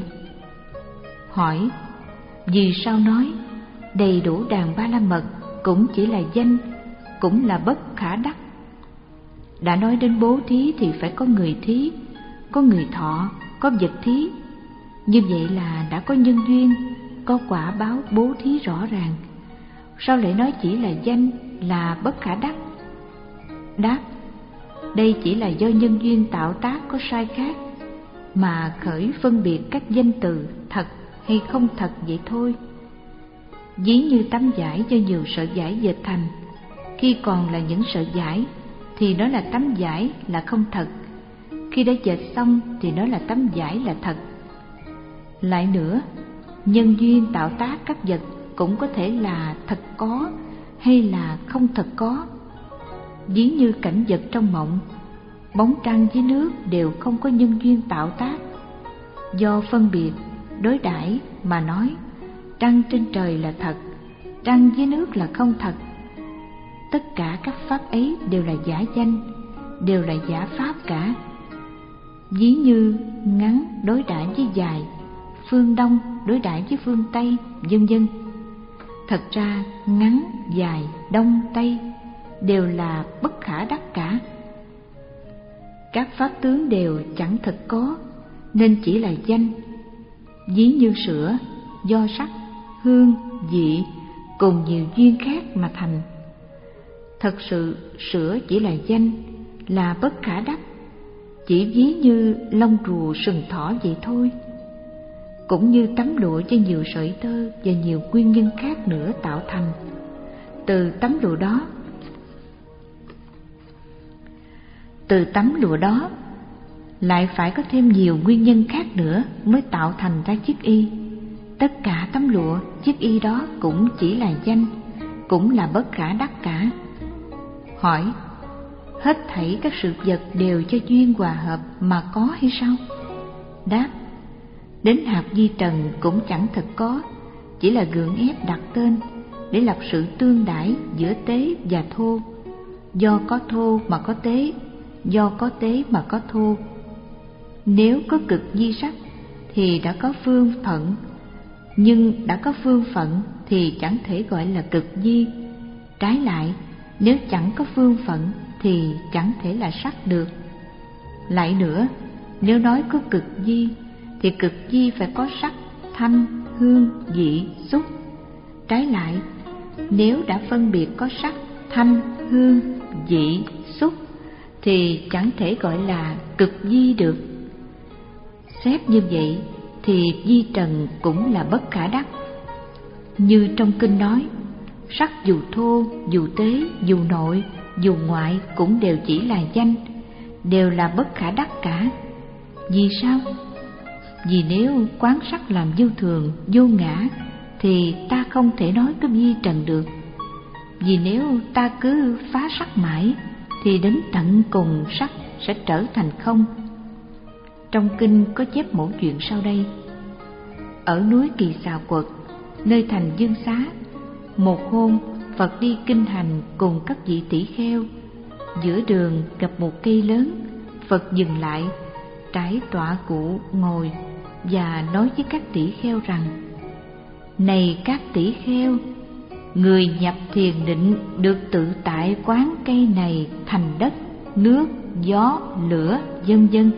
B: Hỏi: vì sao nói đầy đủ đàn ba la mật cũng chỉ là danh, cũng là bất khả đắc? Đã nói đến bố thí thì phải có người thí, có người thọ, có vật thí. Như vậy là đã có nhân duyên, có quả báo bố thí rõ ràng. Sao lại nói chỉ là danh, là bất khả đắc? Đáp: đây chỉ là do nhân duyên tạo tác có sai khác mà khởi phân biệt các danh từ thật hay không thật vậy thôi. Ví như tấm vải do nhiều sợi vải dệt thành, khi còn là những sợi vải thì nó là tấm vải, là không thật. Khi đã dệt xong thì nó là tấm vải, là thật. Lại nữa, nhân duyên tạo tác các vật cũng có thể là thật có hay là không thật có. Ví như cảnh vật trong mộng, bóng trăng với nước đều không có nhân duyên tạo tác. Do phân biệt, đối đãi mà nói trăng trên trời là thật, trăng dưới nước là không thật. Tất cả các pháp ấy đều là giả danh, đều là giả pháp cả. Ví như ngắn đối đãi với dài, phương Đông đối đãi với phương Tây, vân vân. Thật ra ngắn, dài, Đông, Tây đều là bất khả đắc cả. Các pháp tướng đều chẳng thật có, nên chỉ là danh. Ví như sữa, do sắc, hương, vị cùng nhiều duyên khác mà thành. Thật sự sữa chỉ là danh, là bất khả đắc, chỉ ví như lông rùa sừng thỏ vậy thôi. Cũng như tấm lụa cho nhiều sợi tơ và nhiều nguyên nhân khác nữa tạo thành. Từ tấm lụa đó Từ tấm lụa đó lại phải có thêm nhiều nguyên nhân khác nữa mới tạo thành ra chiếc y. Tất cả tấm lụa, chiếc y đó cũng chỉ là danh, cũng là bất khả đắc cả. Hỏi: hết thảy các sự vật đều cho duyên hòa hợp mà có hay sao? Đáp: đến hạt vi trần cũng chẳng thật có, chỉ là gượng ép đặt tên để lập sự tương đãi giữa tế và thô. Do có thô mà có tế, do có tế mà có thô. Nếu có cực di sắc thì đã có phương phận, nhưng đã có phương phận thì chẳng thể gọi là cực di. Trái lại, nếu chẳng có phương phận thì chẳng thể là sắc được. Lại nữa, nếu nói có cực di thì cực di phải có sắc, thanh, hương, vị, xúc. Trái lại, nếu đã phân biệt có sắc, thanh, hương, vị, xúc thì chẳng thể gọi là cực di được. Xét như vậy thì di trần cũng là bất khả đắc. Như trong kinh nói, sắc dù thô, dù tế, dù nội, dù ngoại cũng đều chỉ là danh, đều là bất khả đắc cả. Vì sao? Vì nếu quán sắc làm vô thường, vô ngã thì ta không thể nói cái di trần được. Vì nếu ta cứ phá sắc mãi thì đến tận cùng sắc sẽ trở thành không. Trong kinh có chép một chuyện sau đây. Ở núi Kỳ Xà Quật, nơi thành Dương Xá, một hôm Phật đi kinh hành cùng các vị tỷ kheo. Giữa đường gặp một cây lớn, Phật dừng lại, trải tọa cụ ngồi và nói với các tỷ kheo rằng: Này các tỷ kheo, người nhập thiền định được tự tại quán cây này thành đất, nước, gió, lửa, vân vân.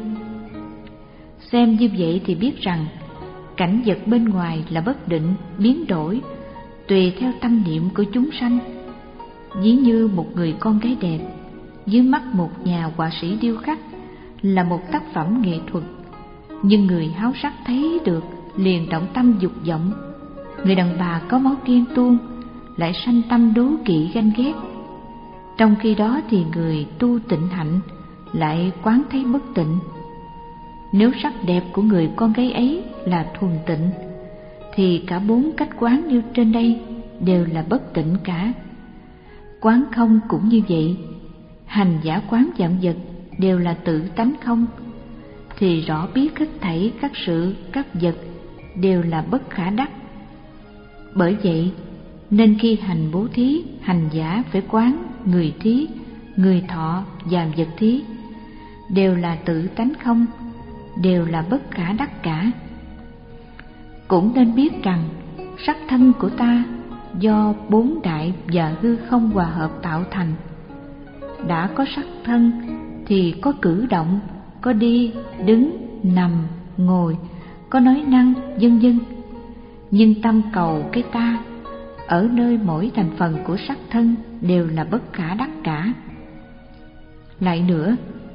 B: Xem như vậy thì biết rằng cảnh vật bên ngoài là bất định, biến đổi, tùy theo tâm niệm của chúng sanh. Ví như một người con gái đẹp, dưới mắt một nhà họa sĩ điêu khắc là một tác phẩm nghệ thuật, nhưng người háo sắc thấy được liền động tâm dục vọng. Người đàn bà có máu ghen tuông lại sanh tâm đố kỵ ganh ghét. Trong khi đó thì người tu tịnh hạnh lại quán thấy bất tịnh. Nếu sắc đẹp của người con gái ấy là thuần tịnh thì cả bốn cách quán như trên đây đều là bất tịnh cả. Quán không cũng như vậy, hành giả quán vạn vật đều là tự tánh không, thì rõ biết hết thảy các sự các vật đều là bất khả đắc. Bởi vậy nên khi hành bố thí, hành giả phải quán người thí, người thọ và vật thí đều là tự tánh không, đều là bất khả đắc cả. Cũng nên biết rằng sắc thân của ta do bốn đại và hư không hòa hợp tạo thành. Đã có sắc thân thì có cử động, có đi, đứng, nằm, ngồi, có nói năng, vân vân. Nhưng tâm cầu cái ta ở nơi mỗi thành phần của sắc thân đều là bất khả đắc cả. Lại nữa,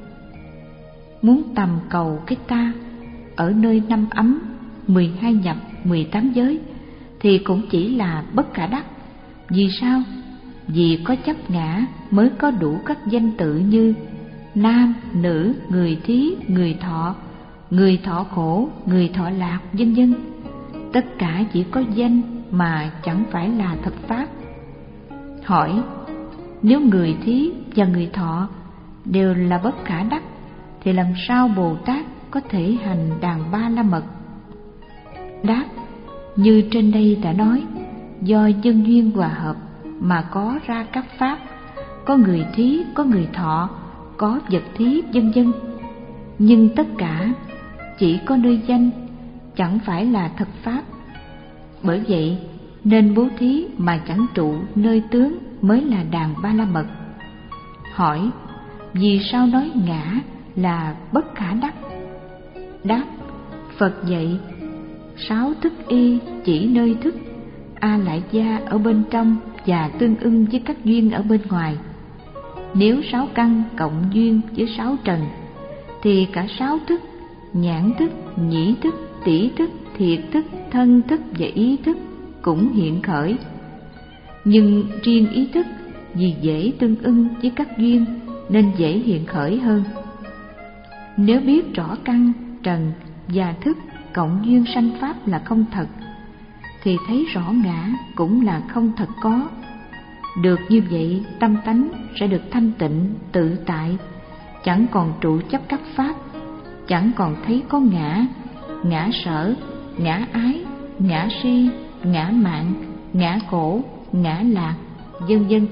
B: muốn tầm cầu cái ta ở nơi năm ấm, mười hai nhập, mười tám giới thì cũng chỉ là bất khả đắc. Vì sao? Vì có chấp ngã mới có đủ các danh tự như nam, nữ, người thí, người thọ, người thọ khổ, người thọ lạc, vân vân. Tất cả chỉ có danh mà chẳng phải là thật pháp. Hỏi, nếu người thí và người thọ đều là bất khả đắc thì làm sao Bồ Tát có thể hành đàn ba la mật? Đáp, như trên đây đã nói, do nhân duyên hòa hợp mà có ra các pháp, có người thí, có người thọ, có vật thí, vân vân. Nhưng tất cả chỉ có nơi danh, chẳng phải là thật pháp. Bởi vậy nên bố thí mà chẳng trụ nơi tướng mới là đàn ba la mật. Hỏi, vì sao nói ngã là bất khả đắc? Đáp, Phật dạy, sáu thức y chỉ nơi thức, a lại gia ở bên trong và tương ưng với các duyên ở bên ngoài. Nếu sáu căn cộng duyên với sáu trần thì cả sáu thức, nhãn thức, nhĩ thức, tỷ thức, thiệt thức, thân thức và ý thức cũng hiện khởi. Nhưng riêng ý thức vì dễ tương ưng với các duyên nên dễ hiện khởi hơn. Nếu biết rõ căn, trần và thức cộng duyên sanh pháp là không thật thì thấy rõ ngã cũng là không thật có. Được như vậy, tâm tánh sẽ được thanh tịnh, tự tại, chẳng còn trụ chấp các pháp, chẳng còn thấy có ngã, ngã sở, ngã ái, ngã si, ngã mạn, ngã khổ, ngã lạc, vân vân.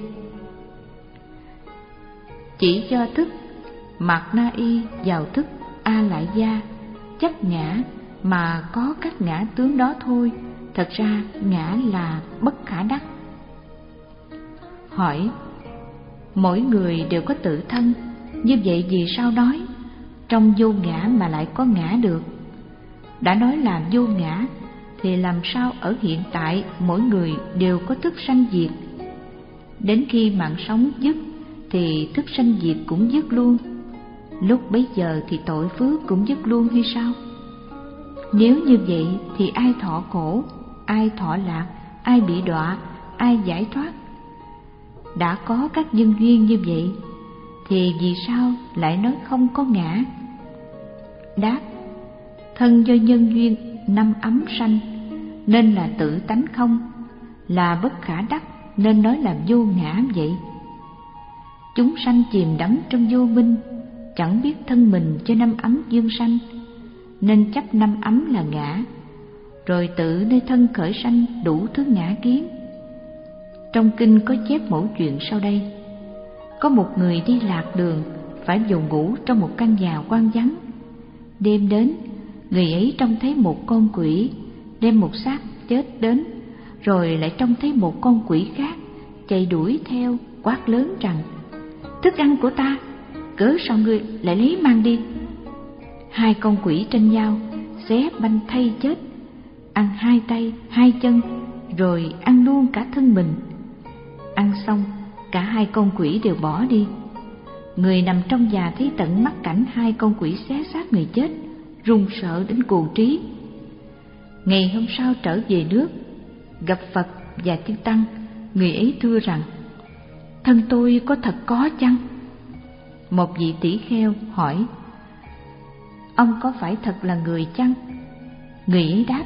B: Chỉ do thức mạt na y vào thức a lại gia chấp ngã mà có các ngã tướng đó thôi. Thật ra ngã là bất khả đắc. Hỏi, mỗi người đều có tự thân, như vậy vì sao nói trong vô ngã mà lại có ngã được? Đã nói là vô ngã thì làm sao ở hiện tại mỗi người đều có thức sanh diệt? Đến khi mạng sống dứt thì thức sanh diệt cũng dứt luôn. Lúc bấy giờ thì tội phước cũng dứt luôn hay sao? Nếu như vậy thì ai thọ khổ, ai thọ lạc, ai bị đọa, ai giải thoát? Đã có các nhân duyên như vậy thì vì sao lại nói không có ngã? Đáp: thân do nhân duyên năm ấm sanh nên là tự tánh không, là bất khả đắc nên nói là vô ngã vậy. Chúng sanh chìm đắm trong vô minh, chẳng biết thân mình cho năm ấm dương sanh, nên chấp năm ấm là ngã, rồi tự nơi thân khởi sanh đủ thứ ngã kiến. Trong kinh có chép mẫu chuyện sau đây. Có một người đi lạc đường, phải vào ngủ trong một căn nhà hoang vắng. Đêm đến, người ấy trông thấy một con quỷ đem một xác chết đến, rồi lại trông thấy một con quỷ khác chạy đuổi theo, quát lớn rằng: thức ăn của ta, cớ sao ngươi lại lấy mang đi? Hai con quỷ tranh nhau, xé banh thay chết, ăn hai tay, hai chân, rồi ăn luôn cả thân mình. Ăn xong, cả hai con quỷ đều bỏ đi. Người nằm trong nhà thấy tận mắt cảnh hai con quỷ xé xác người chết, run sợ đến cuồng trí. Ngày hôm sau trở về nước, gặp Phật và chư Tăng, người ấy thưa rằng: thân tôi có thật có chăng? Một vị tỷ kheo hỏi: ông có phải thật là người chăng? Người ấy đáp: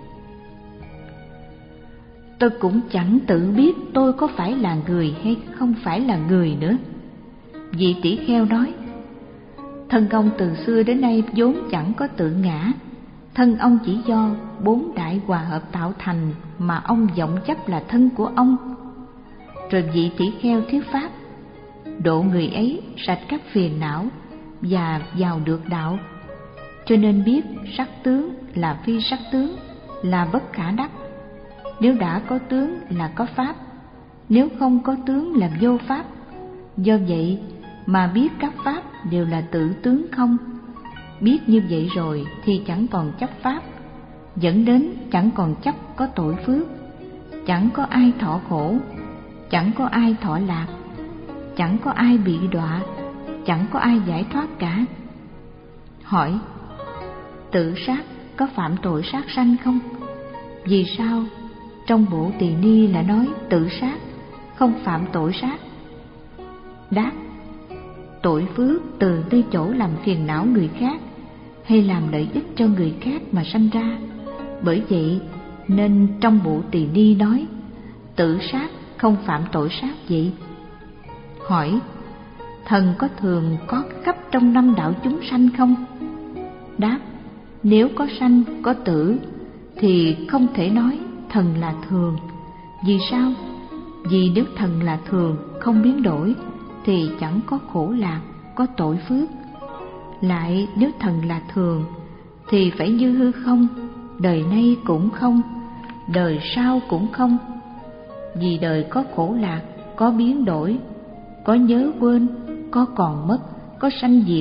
B: tôi cũng chẳng tự biết tôi có phải là người hay không phải là người nữa. Vị tỷ kheo nói: thân ông từ xưa đến nay vốn chẳng có tự ngã, thân ông chỉ do bốn đại hòa hợp tạo thành mà ông vọng chấp là thân của ông. Rồi vị tỷ kheo thuyết pháp, độ người ấy sạch các phiền não và vào được đạo, cho nên biết sắc tướng là phi sắc tướng, là bất khả đắc. Nếu đã có tướng là có pháp, nếu không có tướng là vô pháp. Do vậy mà biết các pháp đều là tự tướng không. Biết như vậy rồi thì chẳng còn chấp pháp, dẫn đến chẳng còn chấp có tội phước. Chẳng có ai thọ khổ, chẳng có ai thọ lạc, chẳng có ai bị đọa, chẳng có ai giải thoát cả. Hỏi: tự sát có phạm tội sát sanh không? Vì sao trong bộ Tỳ Ni lại nói tự sát không phạm tội sát? Đáp: tội phước từ nơi chỗ làm phiền não người khác hay làm lợi ích cho người khác mà sanh ra. Bởi vậy nên trong bộ Tỳ Ni nói tự sát không phạm tội sát vậy. Hỏi: thần có thường có khắp trong năm đạo chúng sanh không? Đáp: nếu có sanh có tử thì không thể nói thần là thường. Vì sao? Vì nếu thần là thường, không biến đổi thì chẳng có khổ lạc, có tội phước. Lại nếu thần là thường thì phải như hư không, đời nay cũng không, đời sau cũng không. Vì đời có khổ lạc, có biến đổi, có nhớ quên, có còn mất, có sanh diệt,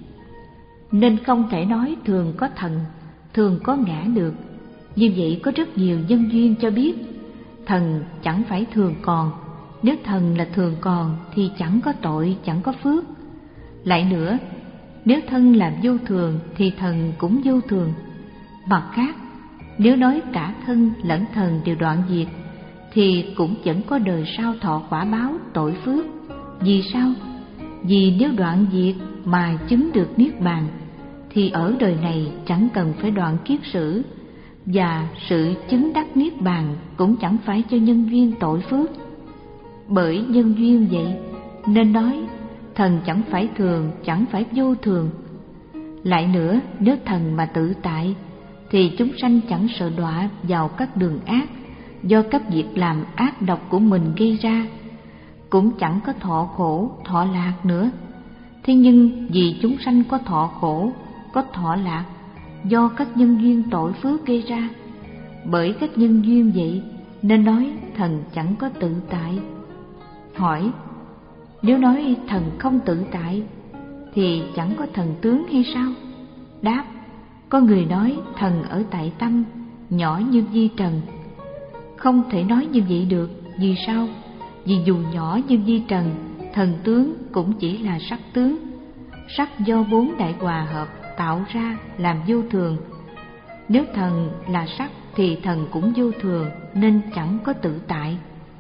B: nên không thể nói thường có thần, thường có ngã được. Như vậy có rất nhiều nhân duyên cho biết thần chẳng phải thường còn. Nếu thần là thường còn thì chẳng có tội, chẳng có phước. Lại nữa, nếu thân là vô thường thì thần cũng vô thường. Mặt khác, nếu nói cả thân lẫn thần đều đoạn diệt thì cũng chẳng có đời sau thọ quả báo tội phước. Vì sao? Vì nếu đoạn diệt mà chứng được niết bàn thì ở đời này chẳng cần phải đoạn kiết sử, và sự chứng đắc niết bàn cũng chẳng phải cho nhân duyên tội phước. Bởi nhân duyên vậy nên nói thần chẳng phải thường, chẳng phải vô thường. Lại nữa, nếu thần mà tự tại thì chúng sanh chẳng sợ đọa vào các đường ác do các việc làm ác độc của mình gây ra, cũng chẳng có thọ khổ, thọ lạc nữa. Thế nhưng vì chúng sanh có thọ khổ, có thọ lạc do các nhân duyên tội phước gây ra. Bởi các nhân duyên vậy nên nói thần chẳng có tự tại. Hỏi: nếu nói thần không tự tại thì chẳng có thần tướng hay sao? Đáp: có người nói thần ở tại tâm, nhỏ như vi trần. Không thể nói như vậy được. Vì sao? Vì dù nhỏ như vi trần, thần tướng cũng chỉ là sắc tướng. Sắc do bốn đại hòa hợp tạo ra làm vô thường. Nếu thần là sắc thì thần cũng vô thường, nên chẳng có tự tại.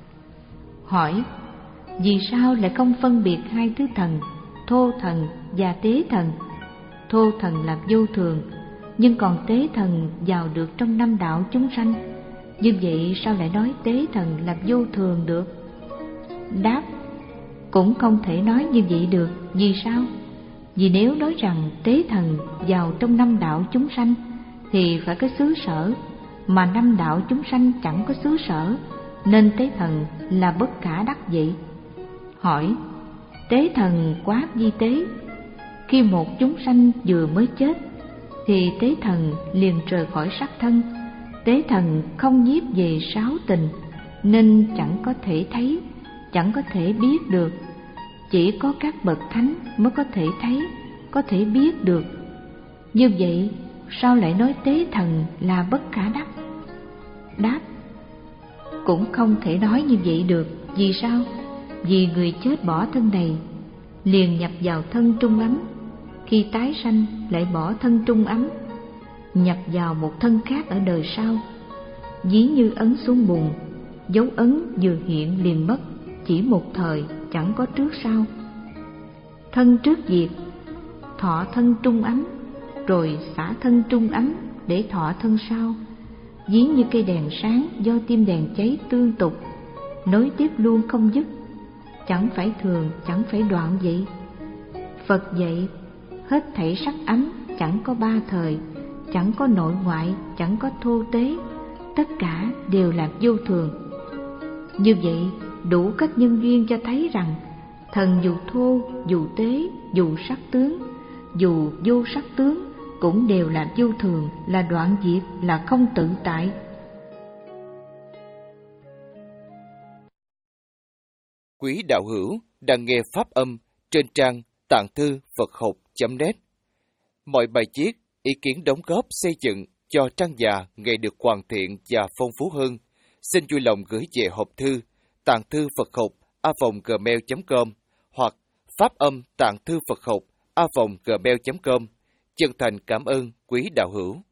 B: Hỏi: vì sao lại không phân biệt hai thứ thần, thô thần và tế thần? Thô thần là vô thường, nhưng còn tế thần vào được trong năm đạo chúng sanh. Như vậy sao lại nói tế thần là vô thường được? Đáp: cũng không thể nói như vậy được. Vì sao? Vì nếu nói rằng tế thần vào trong năm đạo chúng sanh thì phải có xứ sở, mà năm đạo chúng sanh chẳng có xứ sở, nên tế thần là bất khả đắc vậy. Hỏi: tế thần quá vi tế. Khi một chúng sanh vừa mới chết thì tế thần liền rời khỏi sắc thân. Tế thần không nhiếp về sáu tình, nên chẳng có thể thấy, chẳng có thể biết được. Chỉ có các bậc thánh mới có thể thấy, có thể biết được. Như vậy sao lại nói tế thần là bất khả đắc? Đáp: cũng không thể nói như vậy được. Vì sao? Vì người chết bỏ thân này liền nhập vào thân trung ấm, khi tái sanh lại bỏ thân trung ấm, nhập vào một thân khác ở đời sau. Ví như ấn xuống bùn, dấu ấn vừa hiện liền mất, chỉ một thời, chẳng có trước sau. Thân trước diệt, thọ thân trung ấm, rồi xả thân trung ấm để thọ thân sau. Ví như cây đèn sáng do tim đèn cháy tương tục, nối tiếp luôn không dứt, chẳng phải thường, chẳng phải đoạn vậy. Phật dạy hết thảy sắc ấm chẳng có ba thời, chẳng có nội ngoại, chẳng có thô tế, tất cả đều là vô thường. Như vậy đủ các nhân duyên cho thấy rằng thần dù thô, dù tế, dù sắc tướng, dù vô sắc tướng cũng đều là vô thường, là đoạn diệt, là không tự tại.
C: Quý đạo hữu đang nghe pháp âm trên trang tạng thư Phật học chấm net. Mọi bài viết, ý kiến đóng góp xây dựng cho trang già ngày được hoàn thiện và phong phú hơn, xin vui lòng gửi về hộp thư tạng thư Phật học a vòng gmail chấm com hoặc pháp âm tạng thư Phật học a vòng gmail chấm com. Chân thành cảm ơn quý đạo hữu.